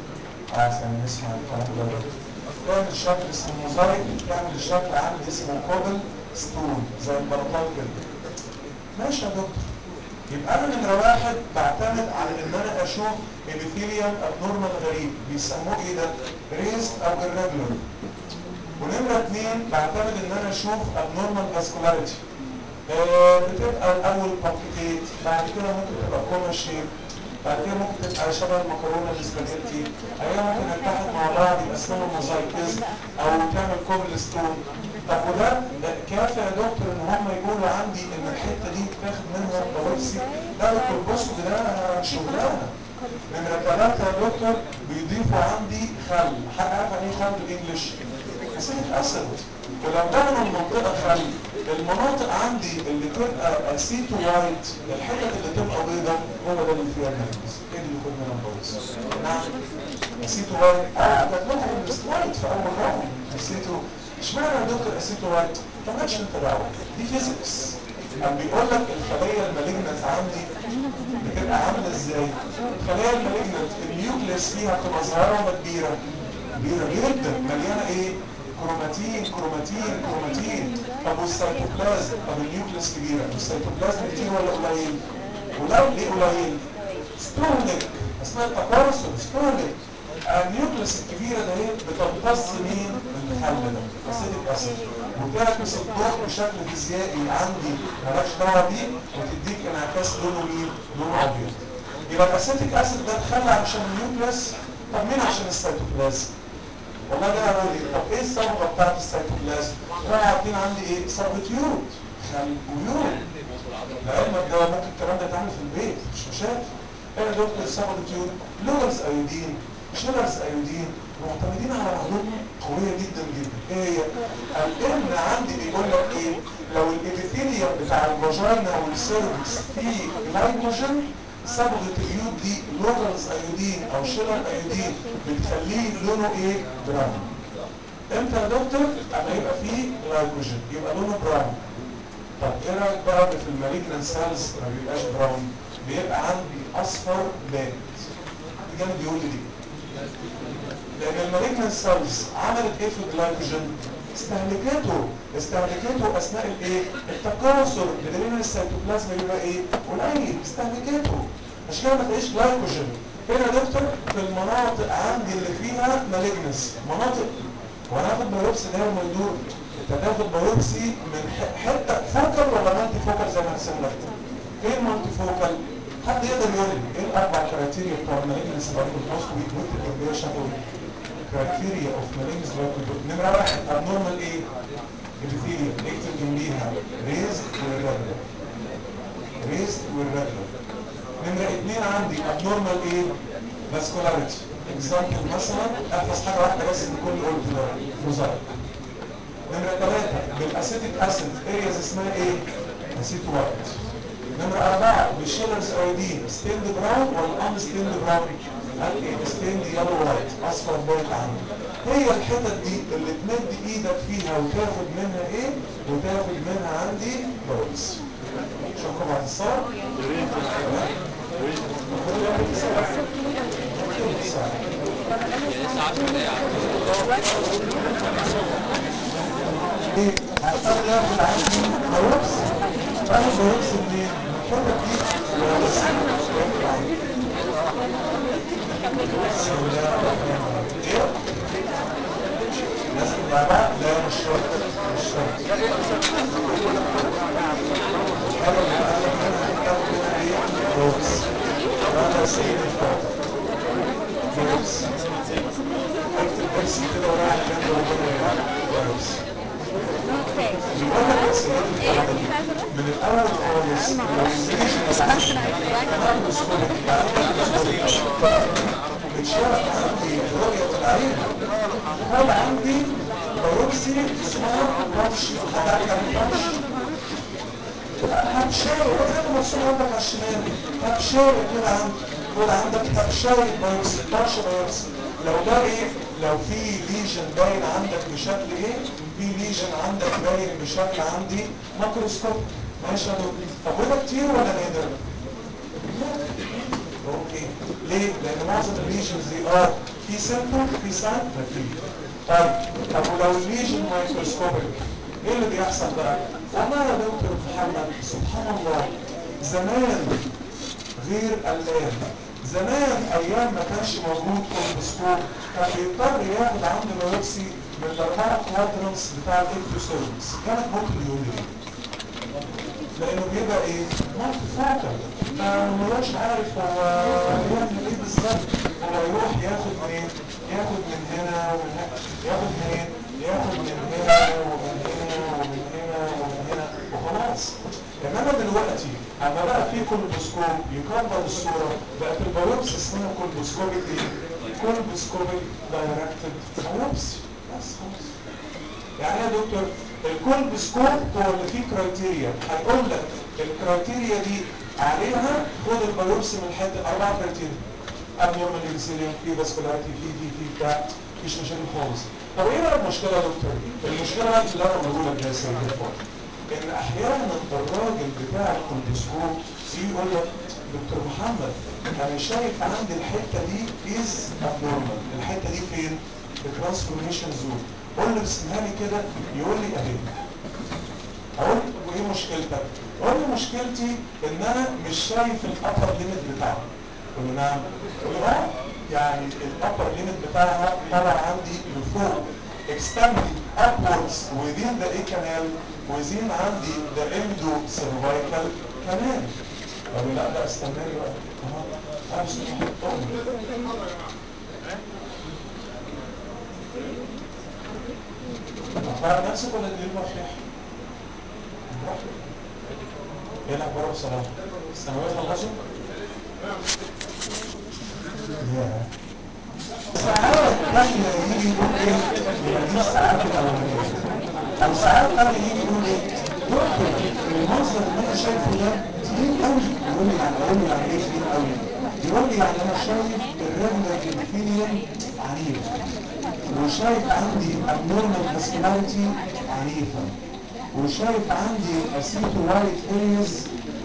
عشان نسمع الكلام ده تعمل شكل اسمه موزايك، تعمل شكل عندي اسمه كوبل ستون زي البلاطات كده. ماشي يا دكتور. يبقى انا نمره واحد بعتمد على ان انا اشوف ابيثيليوم ابنورمال غريب بيسموه ايه ده؟ ريزد او irregular. ونمره اثنين بعتمد ان انا اشوف ابنورمال فاسكولاريتي. آه بتبقى الاول بانكيتيت، بعد كده ممكن تبقى كوما شيب، بعد كده ممكن تبقى شبه المكرونه الاسباجيتي، ايام ممكن نتحد مع بعض يبقى اسمها موزايكيزم او تعمل كوبل ستون. طب وده كافي يا دكتور ان هم يقولوا عندي ان الحته دي تاخد منها بايوبسي؟ لا يا دكتور بص ده شغلانه. نمره ثلاثه يا دكتور بيضيفوا عندي خل، حد عارف يعني ايه خل بالانجلش؟ اسيتيك اسيد. ولو لقوا المنطقه خل، المناطق عندي اللي تبقى اسيتو وايت، الحتت اللي تبقى بيضاء هو ده اللي فيها الميلز، ايه اللي يكون منها بايوبسي؟ نعم اسيتو وايت. اه ده لهم وايت في اول راوند. اسيتو اشمعنى يا دكتور اسيتو وايت؟ مالكش انت دعوه، دي فيزيكس. قام بيقول لك الخليه المالجنت عندي بتبقى عامله ازاي؟ الخليه المالجنت النيوكليس فيها بتبقى صغيره ولا كبيره؟ كبيره جدا، مليانه ايه؟ كروماتين كروماتين كروماتين. طب والسيتوبلازم؟ طب النيوكليس كبيره، السيتوبلازم كتير ولا قليل؟ قليل. ليه قليل؟ ستورليك، اسمها التكاثر ستورليك. النيوكليس الكبيره ده ايه؟ بتمتص مين؟ الخل ده اسيتيك اسيد، وتعكس الضوء بشكل فيزيائي عندي مالكش دعوه بيه، وتديك انعكاس لونه مين؟ لونه ابيض. يبقى الاسيتيك اسيد ده اتخلى عشان النيوكليس. طب مين عشان السيتوبلازم؟ والله ده اقول ايه؟ طب ايه الصبغه بتاعت السيتوبلازم؟ كانوا عارفين عندي ايه؟ صبغه يود، خل جيود. لعلمك ده ممكن الكلام ده يتعمل في البيت مش مشاكل. ايه يا دكتور صبغه يود؟ لورز ايودين، شيلرز ايودين، معتمدين على معلومه قويه جدا جدا. ايه هي؟ الان عندي بيقول لك ايه؟ لو الابيثيليوم بتاع الفاجينا والسيرفكس فيه جلايكوجين، صبغه اليود دي لورز ايودين او شيلر ايودين بتخليه لونه ايه؟ براون. امتى يا دكتور؟ اما يبقى فيه جلايكوجين يبقى لونه براون. طب ايه رايك بقى في المالجنان سيلز ما بيبقاش براون، بيبقى عندي اصفر باهت. حد جامد يقول لي ليه؟ لان المالجنان سيلز عملت ايه في الجلايكوجين؟ استهلكته استهلكته اثناء الايه؟ التكاثر، بدليل ان السيتوبلازم بيبقى ايه؟ قليل، استهلكته. عشان كده ما تلاقيش جلايكوجين. هنا يا دكتور في المناطق عندي اللي فيها مالجنس، مناطق. وانا هاخد بايوبسي ده يوم يدور، انت تاخد بايوبسي من حته فوكال ولا مالتي فوكال زي ما هرسم لك؟ ايه المالتي فوكال؟ حد يقدر يقول لي ايه الاربع كرايتيريا بتوع المالجنس اللي في البوستوي وانت جنبيه شفوي؟ كرايتيريا اوف مالجنس نمره واحد ابنورمال ايه؟ ابيثيليوم، اكتب جنبيها ريزد والريجولار، ريزد والريجولار. نمره اثنين عندي ابنورمال ايه؟ فاسكولاريتي. اكزامبل مثلا احفظ حاجه واحده بس من كل قلت ده موزايك. نمره ثلاثه بالاسيتيك اسيد ارياز اسمها ايه؟ اسيتو وايت. نمره اربعه بالشيلرز ايودين ستيند براون ولا ان ستيند براون؟ قال ايه؟ ستيند يلو وايت، اصفر بايت عندي. هي الحتت دي اللي تمد ايدك فيها وتاخد منها ايه؟ وتاخد منها عندي بايوبسي. شوفكم بعد الصلاه. ايه؟ عشان ياخد عندي بايوبسي. فانا بايوبسي منين؟ الحتت دي بايوبسي. ايه؟ لازم تبقى لا مش شرط مش شرط. الحاجه اللي قال لك منها تاخد منها ايه؟ بايوبسي. هذا سيد الفاضل. بايوبسي. اكتب ارسم كده ورايح جنب ربنا يعلم. بايوبسي. يقول لك يا سيدي الفاضل من الاول خالص لو الليجن اتشاف عندي رؤية العين، هل عندي بايوبسي اسمها بانش؟ حد عارف يعني بانش؟ هبشاي زي ما مرسوم عندك على الشمال، هبشاي كده عندك، تقول عندك هبشاي بايوبسي، بانش بايوبسي. لو ده ايه؟ لو في ليجن باين عندك بشكل ايه؟ في ليجن عندك باين بشكل عندي ماكروسكوب. ماشي يا دكتور. طب وده كتير ولا نادر؟ اوكي. ليه؟ لان معظم الليجنز دي اه في سيمبتوم في ساين مفيش. طيب طب ولو الليجن مايكروسكوبيك ايه اللي بيحصل بقى؟ والله يا دكتور محمد سبحان الله زمان غير الان. زمان ايام ما كانش موجود كولبوسكوب كان بيضطر ياخد عنده بايوبسي من الاربعه كوادرنتس بتاع الاكتوسيرفكس. جالك ممكن يقول لي ايه؟ لانه بيبقى ايه؟ مالتي فوكال. ما هوش عارف هو بيعمل ايه بالظبط. هو يروح ياخد منين؟ ياخد من هنا ومن هنا. ياخد منين؟ ياخد من هنا ومن هنا ومن هنا ومن هنا وخلاص. انما دلوقتي اما بقى في كولبوسكوب يكبر الصوره بقت البيوبسي اسمها كولبوسكوبيك ايه؟ كولبوسكوبيك دايركتد بايوبسي. بس خلاص. يعني يا دكتور الكولبوسكوب هو اللي فيه كرايتيريا. هيقول لك الكرايتيريا دي عليها خد البيوبسي من حته اربع كرايتيريا. ابنورمال انسولين في فاسكولاريتي في في في بتاع مفيش مشاكل خالص. طب ايه بقى المشكله يا دكتور؟ المشكله بقى اللي انا بقوله لك ده يا سيدي الفاضل ان احيانا الراجل بتاع الكولبوسكوب يجي يقول لك دكتور محمد انا شايف عندي الحته دي از ابنورمال. الحته دي فين؟ في الترانسفورميشن زون. قول له ارسمها لي كده. يقول لي اهي. اقول له وايه مشكلتك؟ اقول له مشكلتي ان انا مش شايف الابر ليميت بتاعها. قول له نعم. قول له اه يعني الابر ليميت بتاعها طالع عندي لفوق extended upwards within the A canal within عندي the endo cervical canal. قال له لا لا استناني بقى. اه اه بس هتفرج نفسك ولا تجيب مفتاح؟ ايه الاخبار بصراحه؟ الثانويه خلصوا؟ ساعات تانية يجي يقول ايه؟ يبقى دي الساعات الاولانيه. او ساعات تانية يجي يقول ايه؟ دكتور المنظر اللي انا شايفه ده تقيل قوي. يقول لي يعني اقول له يعني ايه تقيل قوي؟ يقول لي يعني انا شايف الريجولار ابيثيليوم عنيف. وشايف عندي abnormal vascularity عنيفة. وشايف عندي اسيتو وايت اريز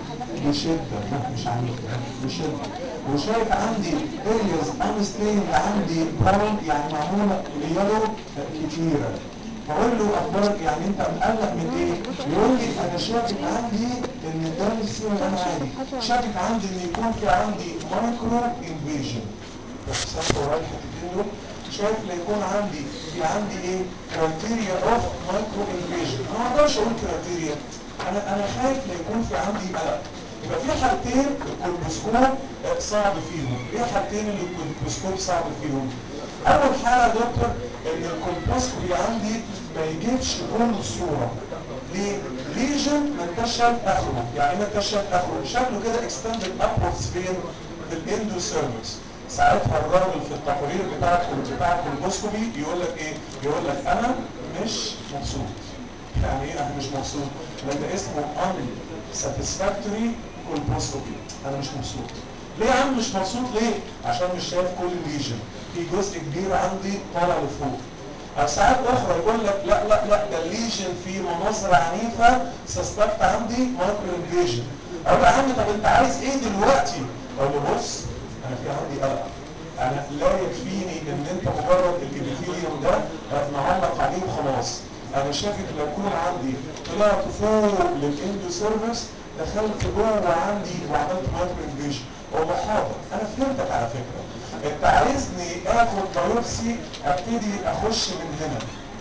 بشدة مش عنيفة بشدة. وشايف عندي اريز unstained عندي براون يعني معمولة يلو كتيرة. بقول له اخبارك يعني انت مقلق من ايه؟ يقول لي انا شاكك عندي ان ده السيرم انا عادي. شاكك عندي ان يكون في عندي مايكرو انفيجن. بس صفر رايح الحتتين دول. شايف لا يكون عندي في عندي ايه؟ كرايتيريا اوف مايكرو انفيجن. ما اقدرش اقول كرايتيريا. انا انا خايف لا يكون في عندي قلق. يبقى في حالتين الكولبوسكوب صعب فيهم. ايه حالتين اللي الكولبوسكوب صعب فيهم؟ اول حاله يا دكتور ان الكولبوسكوبي عندي ما يجيبش كل الصوره. ليه؟ ليجن ما انتش شايف اخره. يعني ما انتش شايف اخره شكله كده اكستندد ابوردز فين؟ في الاندوسيرفكس. ساعتها الراجل في التقرير بتاع بتاع الكولبوسكوبي يقول لك ايه؟ يقول لك انا مش مبسوط. يعني ايه انا مش مبسوط؟ لان اسمه unsatisfactory colposcopy. انا مش مبسوط. ليه يا عم مش مبسوط ليه؟ عشان مش شايف كل الليجن. في جزء كبير عندي طالع لفوق. او ساعات اخرى يقول لك لا لا لا ده الليجن فيه مناظر عنيفه سسبكت عندي مايكرو انفيجن. اقول له يا عم طب انت عايز ايه دلوقتي؟ اقول له بص انا في عندي قلق. انا لا يكفيني ان انت مجرد الابيثيليوم ده نعلق عليه وخلاص. انا شاكك لو يكون عندي طلعت فوق للاندو سيرفيس دخلت جوه عندي وعملت مايكرو انفيجن. اقول له حاضر انا فهمتك على فكره. انت عايزني اخد بايوبسي ابتدي اخش من هنا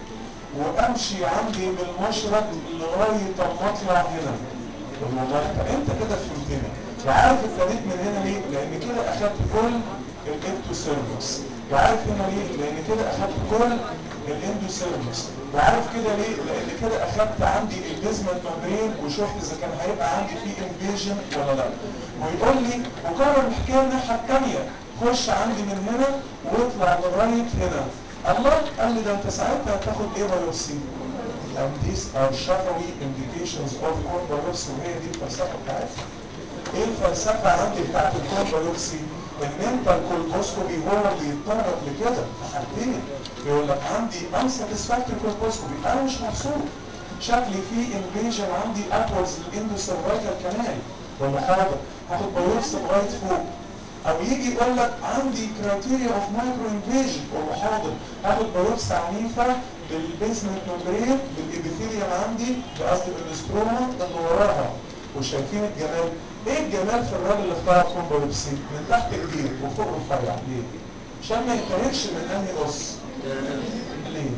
وامشي عندي بالمشرط لغايه اما اطلع هنا. والله انت انت كده فهمتني. وعارف ابتديت من هنا ليه؟ لان كده اخدت كل الاندو سيرفكس. وعارف هنا ليه؟ لان كده اخدت كل الاندو سيرفكس. وعارف كده ليه؟ لان كده اخدت عندي البيزمنت ممبرين وشفت اذا كان هيبقى عندي فيه انفيجن ولا لا. ويقول لي وكرر الحكايه الناحيه الثانيه. خش عندي من هنا واطلع لغايه هنا. الله قال لي ده انت ساعتها هتاخد ايه بايوبسي؟ and these are shadowy indications of core biopsy. وهي دي الفلسفه بتاعتها. ايه الفلسفه عندي بتاعت الكور بايوبسي؟ ان انت الكولبوسكوبي هو اللي يضطرك لكده في حاجتين. يقول لك عندي unsatisfactory colposcopy انا مش مبسوط. شكلي فيه انفيجن عندي ابورز للاندو سيرفايكال كانال ولا حاضر هاخد بايوبسي لغايه فوق. او يجي يقول لك عندي كرايتيريا اوف مايكرو انفيجن ولا حاضر هاخد بايوبسي عنيفه بالبيزمنت ممبرين بالابيثيليوم عندي قصدي بالستروما اللي وراها. وشايفين الجمال؟ ايه الجمال في الراجل اللي اخترع كومبايوبسي؟ من تحت كبير وفوق رفيع. ليه؟ عشان ما ينتهكش من انهي قص. ليه؟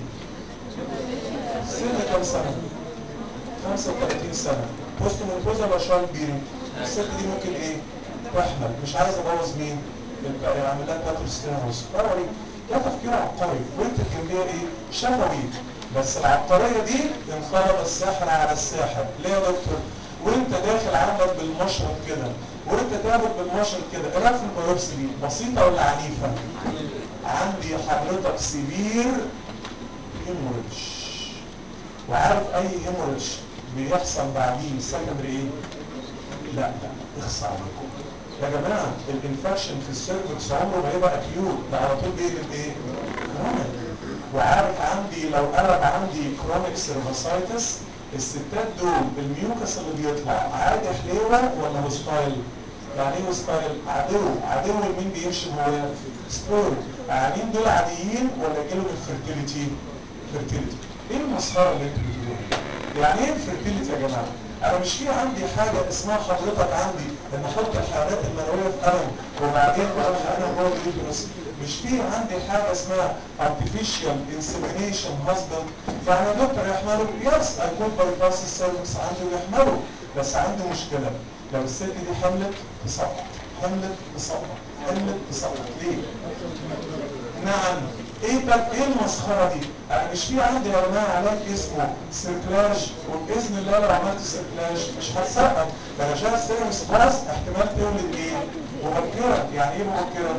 سن كام سنه؟ خمسة وثلاثين سنه. بوست منفوزه ولا شعر كبيري؟ الست دي ممكن ايه؟ تحمل. مش عايز ابوظ مين؟ يعمل لها باتروستينوس. فروري ده تفكير عبقري. وانت الجنبيه ايه؟ شفوي. بس العبقريه دي انقلب الساحر على الساحر. ليه يا دكتور؟ وانت داخل عندك بالمشرط كده وانت تاخد بالمشرط كده. ايه رايك في البيوبسي دي؟ بسيطه ولا عنيفه؟ عندي حضرتك سيفير هيموريدج. وعارف اي هيموريدج بيحصل بعديه سكندري ايه؟ لا لا اخصى عليكم يا جماعه. الانفكشن في السيرفكس عمره ما يبقى اكيوت، ده على طول بيقلب ايه؟ كرونيك. وعارف عندي لو قلب عندي كرونيك سيرفاسايتس الستات دول الميوكس اللي بيطلع عادي حليوه ولا هوستايل؟ يعني ايه هوستايل؟ عدو. عدو مين بيمشي هو؟ سبور. قاعدين دول عاديين ولا جالهم الفيرتيليتي؟ فيرتيليتي. ايه المسخره اللي انتوا بتقولوها؟ يعني ايه الفيرتيليتي يا جماعه؟ انا مش في عندي حاجه اسمها حضرتك عندي ان احط الحيوانات المنويه في قلم وبعدين بقى الحيوانات جوه اليوترس. مش في عندي حاجه اسمها artificial insemination husband. يعني يا دكتور يحملوا؟ يس اي كود باي باس السيرفكس عندي ويحملوا. بس عندي مشكله لو الست دي حملت تسقط، حملت تسقط، حملت تسقط. ليه؟ نعم. ايه طب ايه المسخره دي؟ انا مش في عندي يا جماعه علاج اسمه سيركلاج وباذن الله لو عملت سيركلاج مش هتسقط. ده انا عشان السيرفس باظ احتمال تولد ايه؟ مبكرا. يعني ايه مبكرا؟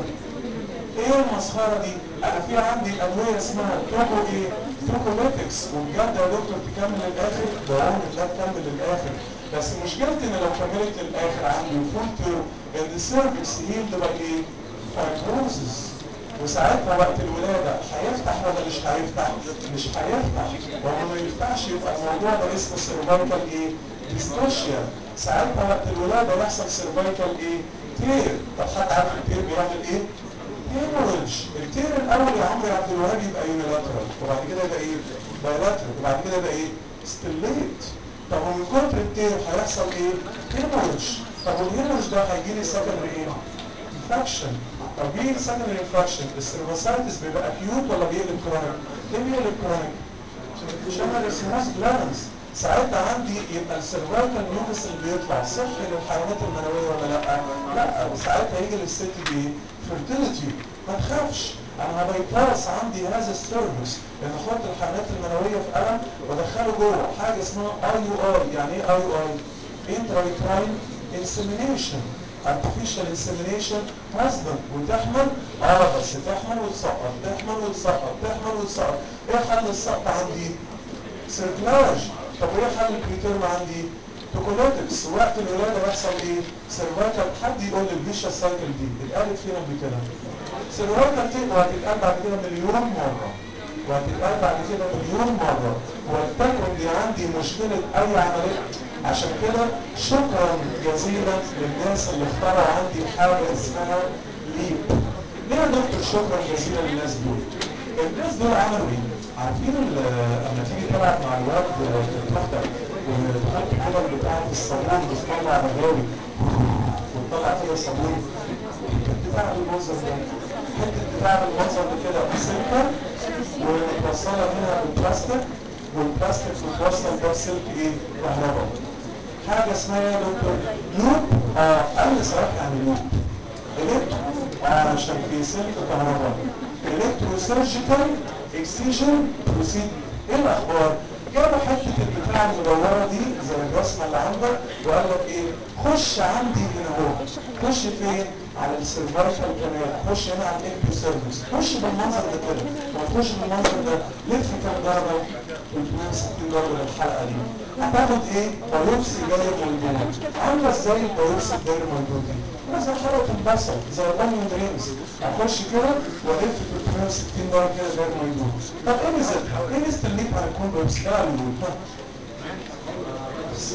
ايه المسخره دي؟ انا في عندي ادويه اسمها توكو ايه؟ توكوليتكس. وبجد يا دكتور تكمل للاخر؟ بعون الله تكمل للاخر. بس مشكلتي ان لو كملت للاخر عندي فول تيرم ان السيرفكس هيلد باي ايه؟ فايبروزس. وساعتها وقت الولاده هيفتح ولا مش هيفتح؟ مش هيفتح. ولما ما يفتحش يبقى الموضوع ده اسمه سيرفايكال ايه؟ ديستوشيا. ساعتها وقت الولاده يحصل سيرفايكال ايه؟ تير. طب حد عارف التير بيعمل ايه؟ هيموريدج. التير الاول يا عمرو يا عبد الوهاب يبقى يونيلاترال وبعد كده يبقى ايه؟ بايلاترال وبعد كده يبقى ايه؟ ستيليت. طب ومن كتر التير هيحصل ايه؟ هيموريدج. طب والهيموريدج ده هيجي لي سكندري ايه؟ انفكشن. طب بيجي لي سكندري انفكشن السيرفاسايتس بيبقى اكيوت ولا بيقلب كرونيك؟ ليه بيقلب كرونيك؟ عشان الاسماس جلانس. ساعتها عندي يبقى السيرفايكال ميوكس اللي بيطلع صحي للحيوانات المنويه ولا لا؟ لا. وساعتها يجي للست دي فيرتيليتي. ما تخافش انا هبيباس عندي هذا السيرفيس ان احط الحيوانات المنويه في قلم وادخله جوه حاجه اسمها اي يو اي. يعني ايه اي يو اي؟ انترايتراين انسيمينيشن. artificial insemination husband. وتحمل اه بس تحمل وتسقط، تحمل وتسقط، تحمل وتسقط. ايه حل السقط عندي؟ سيركلاج. طب وايه حل البريتيرم عندي؟ توكوليتكس. وقت الولاده يحصل ايه؟ سيرفايكال. حد يقول لي الفيشا سايكل دي اتقالت فين قبل كده؟ سيرفايكال تيب وهتتقال بعد كده مليون مره وهتتقال بعد كده مليون مره. ولتكن دي عندي مشكله اي عمليه. عشان كده شكرا جزيلا للناس اللي اخترعوا عندي حاجه اسمها ليب. ليه يا دكتور شكرا جزيلا للناس دول؟ الناس دول عملوا ايه؟ عارفين لما تيجي تلعب مع الواد في اختك وتحط كده البتاع في الصابون بتطلع رغاوي وتطلع فيها صابون. حته بتاع بالمنظر ده، حته بتاع بالمنظر ده كده سلكه ومتوصله هنا بالبلاستيك والبلاستيك متوصل ده بسلك ايه؟ كهرباء. حاجه اسمها يا دكتور لوب. اه قال لي صراحه يعني لوب الكترو. اه عشان في سلك كهرباء الكترو سيرجيكال اكسجن بروسيد. ايه الاخبار؟ جابوا حته البتاع المدوره دي زي الرسمه اللي عندك وقال لك ايه؟ خش عندي هنا اهو. خش فين؟ على السيرفايكال كانال. خش هنا على الاكتو سيرفيس. خش بالمنظر ده كده. لما تخش بالمنظر ده لف كام درجه؟ ثلاثمية وستين درجه للحلقه دي. هتاخد ايه؟ بايوبسي داير مولدون. عامله ازاي البايوبسي داير مولدون دي؟ زي حلقه البصل زي الأونيون درينز. اخش كده والف ثلاثمية وستين درجه كده داير مولدون. طب ايه ميزتها؟ ايه ميزه الليب على الكون بايوبسي؟ ده على الولود. بص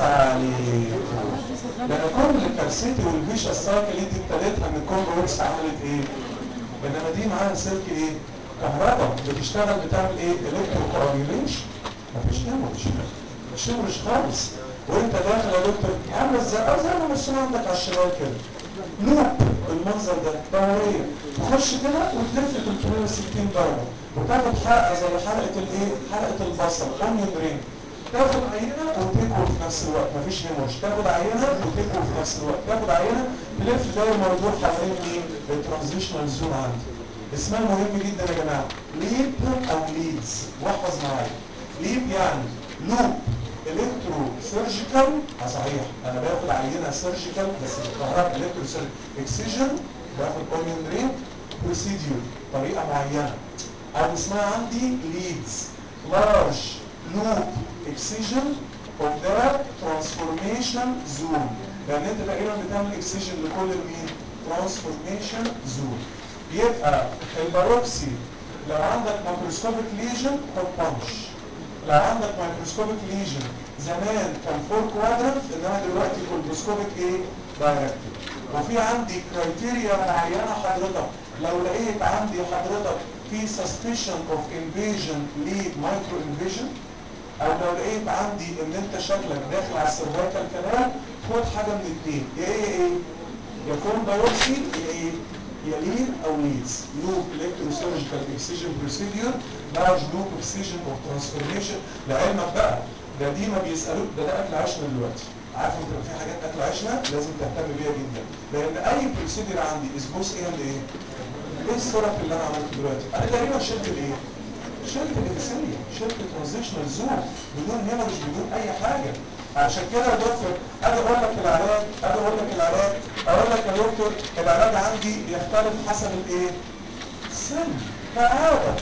عليكم. ده انا كل الكارسيتي والفيشا السايكل اللي انت ابتديتها من الكومبلكس عملت ايه؟ انما دي معاها سلك ايه؟ كهرباء بتشتغل بتعمل ايه؟ الكترو كوagulation. مفيش هيموريج، مش هيموريج خالص. وانت داخل يا دكتور عامله ازاي؟ اه زي ما مرسوم عندك على الشمال كده. لوب بالمنظر ده دوريه تخش كده وتلف ثلاثمية وستين درجه وتاخد حلقه زي حلقه الايه؟ حلقه البصل اونيون رينج. تاخد عينه وتكوي في نفس الوقت، مفيش هيموريج. تاخد عينه وتكوي في نفس الوقت، تاخد عينه تلف داير موضوع حوالين مين؟ الترانزيشنال زون عندي. اسمها مهم جدا يا جماعه، ليب او ليدز. واحفظ معايا ليب يعني لوب الكترو سيرجيكال. اه صحيح انا باخد عينه سيرجيكال بس بالكهرباء الكترو سيرجيكال اكسجن، باخد اونيون رينج بروسيديور طريقه معينه. او اسمها عندي ليدز لارج لوب اكسجن اوف ذا ترانسفورميشن زون، لان انت تقريبا بتعمل اكسجن لكل المين؟ ترانسفورميشن زون. يبقى البايوبسي لو عندك مايكروسكوبيك ليجن خد بانش. لو عندك مايكروسكوبيك ليجن زمان كان فور كوادرنت، انما دلوقتي كولبوسكوبيك ايه؟ دايركت. وفي عندي كرايتيريا معينه حضرتك لو لقيت عندي حضرتك في سسبشن اوف انفيجن لمايكرو انفيجن، او لو لقيت عندي ان انت شكلك داخل على السيرفايكال كلام، خد حاجه من الاثنين، يا ايه ايه؟ يا كون بايوبسي يا ايه؟ يا ليد او ليدز. لوب الكتروسيرجيكال اكسجن بروسيديور لارج لوب اكسجن اوف ترانسفورميشن. لعلمك بقى ده دي ما بيسالوك، ده ده اكل عيشنا دلوقتي. عارف انت في حاجات اكل عيشنا لازم تهتم بيها جدا، لان اي بروسيديور عندي اسبوس ايه لايه؟ ايه الصرف اللي انا عملته دلوقتي؟ انا تقريبا شلت الايه؟ شركة الإنسانية، شركة ترانزيشنال زون بدون هيموريج بدون أي حاجة. عشان كده يا دكتور أجي أقول لك العلاج، أجي أقول لك العلاج، أقول لك يا دكتور العلاج عندي يختلف حسب الإيه؟ السن. كعادة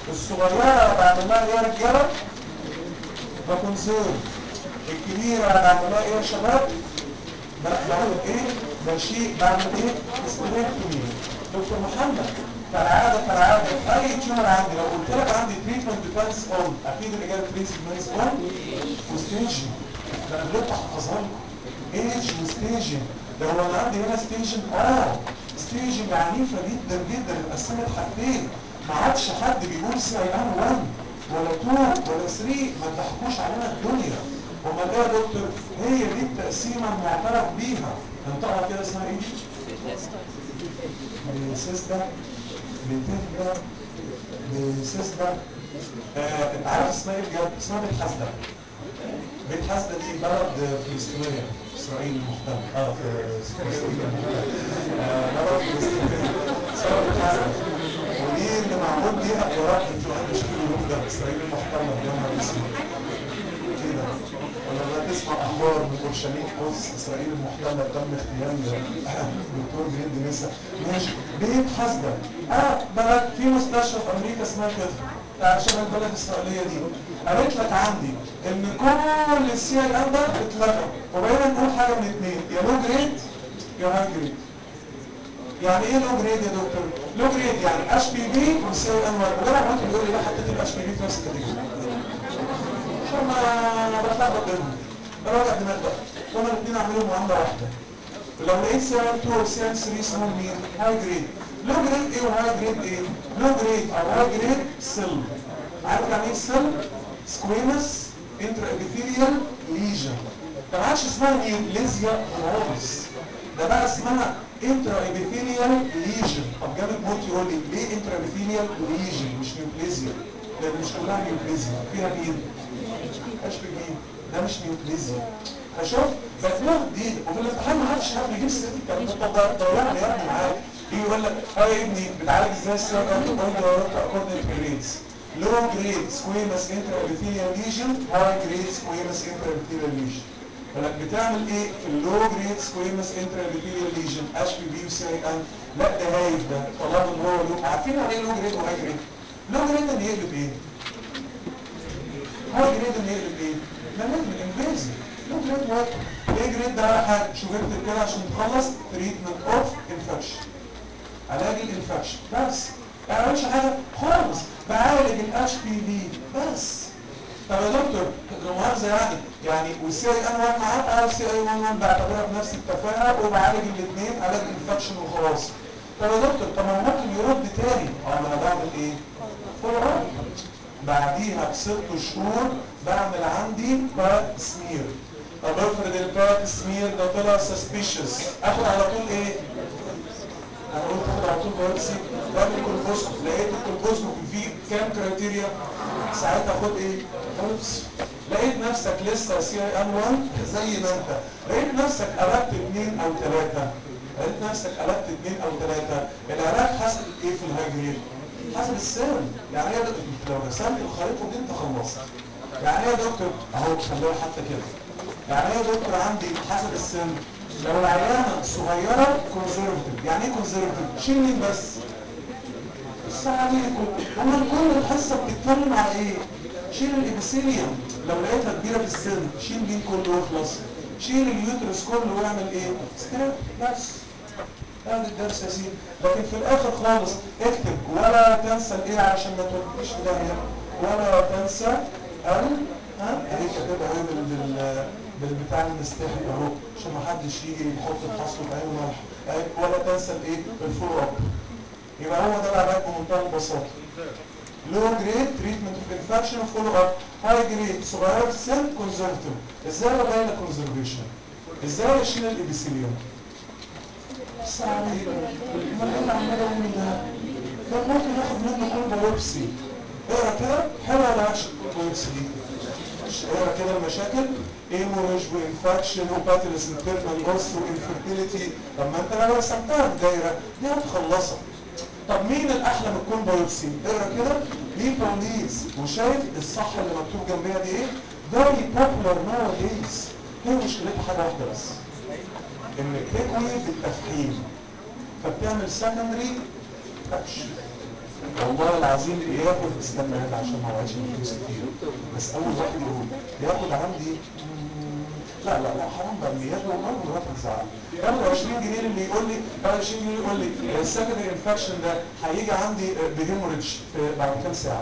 الصغيرة بعمل لها إيه يا رجالة؟ بكونسيرف. الكبيرة بعمل لها إيه يا شباب؟ بعمل إيه؟ بشيء بعمل إيه؟ استريكتومي. دكتور محمد كالعادة كالعادة أي تيومر عندي لو قلت لك عندي تريتمنت ديبندز أون، أكيد الإجابة تريتمنت أون وستيجن. ده أنا غلطت أحفظها لكم. إيج وستيجن. لو أنا عندي هنا ستيجن آه ستيجن عنيفة جدا جدا اتقسمت حاجتين. ما عادش حد بيقول سي أي أم واحد ولا اتنين ولا تلاتة، ما تضحكوش علينا الدنيا. أمال إيه يا دكتور؟ هي دي التقسيمة المعترف بيها. انطقها كده اسمها إيه؟ سيستا بتهدى بسيستا. آه، انت عارف اسمها ايه بجد؟ اسمها بيت حسدة. بيت حسدة دي بلد فلسطينية، اسرائيل المحتلة. اه في فلسطين المحتلة. آه بلد فلسطينية اسمها بيت حسدة. ودي اللي معمول بيها يا رب انتوا عندكش في اليوم ده اسرائيل المحتلة يا نهار اسود. كده ولما تسمع اخبار من اورشليم قدس اسرائيل المحتله تم اغتيال دكتور بيد نسا ماشي. بيت حسدة اه بلد في مستشفى في امريكا اسمها كده عشان البلد الاسرائيليه دي. قالت لك عندي ان كل السي اي ام ده اتلغى وبقينا نقول حاجه من اثنين، يا لو جريد يا هاي جريد. يعني ايه لو جريد يا دكتور؟ لو جريد يعني اتش بي في والسي اي ام واحد. وجرب وانت بيقول لي لا حطيت الاتش بي في في نفس الكاتيجوري عشان ما بتلخبط بينهم. ده وجع دماغ بقى. هما الاثنين عاملين معامله واحده. ولو لقيت سي ام اتنين وسي ام تلاتة اسمهم مين؟ هاي جريد. لو جريد ايه وهاي جريد ايه؟ لو جريد او هاي جريد سيل. عارف يعني ايه سيل؟ سكويمس انترا ابيثيليال ليجن. ده ما عادش اسمها نيوبليزيا خالص، ده بقى اسمها انترا ابيثيليال ليجن. طب جامد موت يقول لي ليه انترا ابيثيليال ليجن مش نيوبليزيا؟ لان مش كلها نيوبليزيا، فيها مين؟ اتش بي في. ده مش نيوبليزيا. فشوف بتلاقي جديد وفي الامتحان ما حدش حد يجيب سيره الكلام ده. طب ضيعني يا ابني معاك. يجي يقول لك اه يا ابني بتعالج ازاي السيره ده؟ تقول له يا دكتور اكوردنج تو جريدز. لو جريد سكويمس انترا ابيثيليال ليجن، هاي جريد سكويمس انترا ابيثيليال ليجن. لك بتعمل ايه في اللو جريد سكويمس انترا ابيثيليال ليجن؟ اتش بي في وسي اي ان. لا ده هايف ده طالما ان هو لو. عارفين يعني ايه لو جريد وهاي جريد؟ لو جريد ان يقلب ايه؟ هاي جريد ان يقلب ايه؟ مالجن انفيزي. لو جريد واحد. ايه جريد ده بقى حاجه شو اكتب كده عشان تخلص تريتمنت اوف انفكشن. علاج الانفكشن بس. ما بعملش حاجه خالص، بعالج الاتش بي في بس. طب يا دكتور المؤاخذه مؤاخذه يعني يعني والسي اي ان واحد معاه اه سي اي واحد بعتبرها بنفس الكفاءه وبعالج الاثنين علاج انفكشن وخلاص. طب يا دكتور طب ما ممكن يرد تاني؟ اه ما انا بعمل ايه؟ فولو اب. بعديها بست شهور بعمل عندي باك سمير. طب افرض الباك سمير ده طلع سسبيشس، اخد على طول ايه؟ انا قلت اخد على طول بايوبسي. بعمل كولبوسكوب، لقيت الكولبوسكوب فيه كام كرايتيريا؟ ساعتها خد ايه؟ بايوبسي. لقيت نفسك لسه سي اي ان واحد زي ما انت، لقيت نفسك قلبت اثنين او ثلاثه، لقيت نفسك قلبت اثنين او ثلاثه، العلاج حسب ايه في الهاجرين؟ حسب السن. يعني ايه لو رسمت الخريطه دي انت خلصت. يعني ايه يا دكتور؟ اهو خليها حتى كده. يعني ايه يا دكتور عندي حسب السن؟ لو العيانه صغيره كونزرفتيف. يعني ايه كونزرفتيف؟ شيل مين بس؟ بس عليكم هما كل الحصه بتتكلم على ايه؟ شيل الابيثيليوم. لو لقيتها كبيره في السن شيل مين كله ويخلص؟ شيل اليوترس كله واعمل ايه؟ ستريب بس. هذا الدرس يا سيدي. لكن في الاخر خالص اكتب ولا تنسى الايه عشان ما توديش في داهيه. ولا تنسى ال ها اهي كاتبها اهي بال بالبتاع المستحي اهو عشان ما حدش يجي يحط الحصر في عين ملح. ولا تنسى الايه؟ الفولو اب. يبقى هو ده العلاج بمنتهى البساطه. لو جريد تريتمنت اوف انفكشن فولو اب. هاي جريد صغيره في السن كونزرفتيف. ازاي ابين كونزرفيشن؟ ازاي اشيل الابيثيليوم؟ السلام عليكم. امال ايه اللي عمال اقول ده؟ ده ممكن ناخد منه كل بايوبسي. اقرا كده حلوه ولا وحشه البايوبسي دي؟ اقرا كده المشاكل ايموريج وانفكشن وباتلس انترنال اوس وانفيرتيليتي. طب ما انت لو رسمتها بدايره دي هتخلصها. طب مين الاحلى من الكون بايوبسي؟ اقرا كده ليه بوليز. وشايف الصح اللي مكتوب جنبها دي ايه؟ فيري بوبولار ناو دايز. هي مشكلتها حاجه واحده بس، ان بتكوي بالتفحيم فبتعمل سكندري اكشن. والله العظيم بياخد استنى هذا عشان ما وعدش فلوس كتير، بس اول واحد يقول بياخد عندي لا لا لا حرام بقى الميات والله مرات بتزعل. ياخد عشرين جنيه اللي يقول لي ياخد عشرين جنيه يقول لي السكندري انفكشن ده هيجي عندي بهيموريدج بعد كام ساعه؟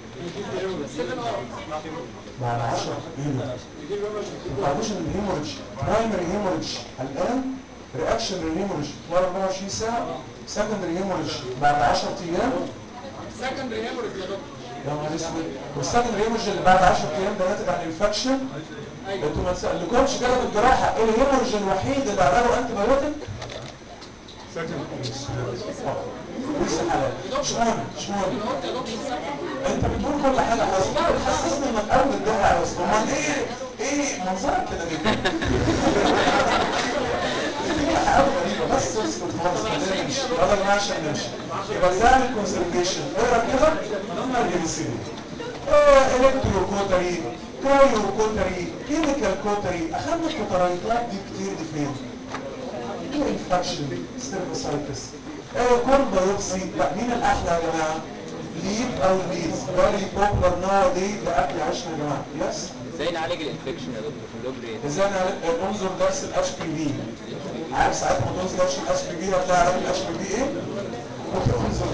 بعد عشرة. ايه ده؟ ما تعرفوش ان الهيموريدج برايمري هيموريدج الان رياكشن للهيموريدج خلال أربعة وعشرين ساعه، سكندري هيموريدج بعد عشرة ايام.
سكندري هيموريدج يا دكتور.
يا نهار اسود. والسكندري هيموريدج اللي بعد عشرة ايام ده ناتج عن انفكشن. انتوا ما تسالكمش كده بالجراحه ايه الهيموريدج الوحيد اللي عمله انتي بايوتيك؟ لسه حلال. مش مهم مش مهم. انت بتقول كل حاجه حصل بتحسسني انك قلب الدنيا على وسط. امال ايه ايه منظرك كده جدا؟ في حاجه غريبه بس اسكت خالص خلينا نمشي. يلا يا جماعه عشان نمشي. يبقى ازاي اعمل كونسرفيشن؟ اقرا كده نمبر الجليسيرين. الكترو كوتري، كرايو كوتري، كيميكال كوتري. اخدنا الكوتريات دي كتير دي فين؟ انفكشن ستيرفوسايتس. كون بايوبسي. لا مين الاحلى يا جماعه؟ ليد او ليز. فيري بوبولار ناو دي لاكل عيشنا يا جماعه. يس.
ازاي نعالج الانفكشن يا دكتور في اللو جريد؟
ازاي نعالج؟ انظر درس الاتش بي في. عارف ساعتها ما تنظر درس الاتش بي في هتلاقي علاج الاتش بي في ايه؟ انظر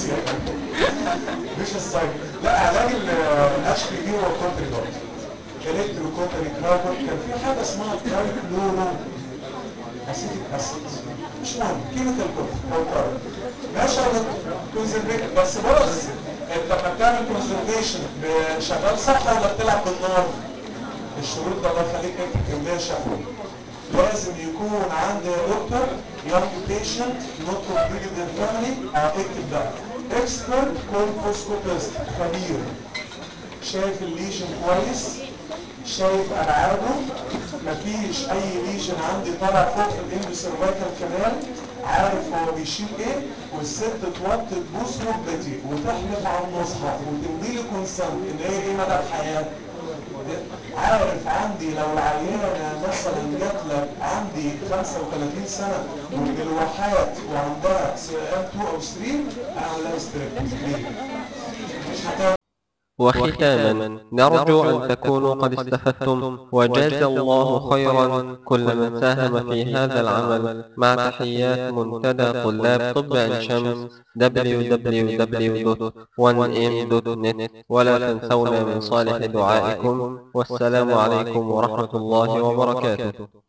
مش السايد. لا علاج الاتش بي في هو كونتري دوت. الكترو كونتري كرايبر. كان في حاجه اسمها ترايكلورو اسيتيك اسيد. مش مهم كيميكال كوتر ماشي يا دكتور. كونسرفيشن بس بص انت لما بتعمل كونسرفيشن شغال صح ولا بتلعب بالنار؟ الشروط ده الله يخليك اكتب جنبيها شفوي. لازم يكون عند دكتور يونج بيشنت نوت كومبليتد ان فاميلي. اكتب ده اكسبرت كولبوسكوبيست خبير شايف الليجن كويس، شايف ابعاده، مفيش اي ليجن عندي طالع فوق في الاندوسيرفايكال كانال، عارف هو بيشيل ايه، والست توطي تبوس ركبتي وتحلف على المصحف وتمضي لي كونسنت ان هي ايه مدى الحياه. عارف عندي لو العيانه مثلا جات لك عندي خمسة وثلاثين سنه ومن الواحات وعندها سي ام اتنين او ثلاثة انا عامل لها ستريب ليه؟ مش هتعرف
وختاما نرجو أن تكونوا قد استفدتم وجزى الله خيرا كل من ساهم في هذا العمل مع تحيات منتدى طلاب طب عين شمس دبليو دبليو دبليو دوت وان ام دوت نت ولا تنسونا من صالح دعائكم والسلام عليكم ورحمة الله وبركاته.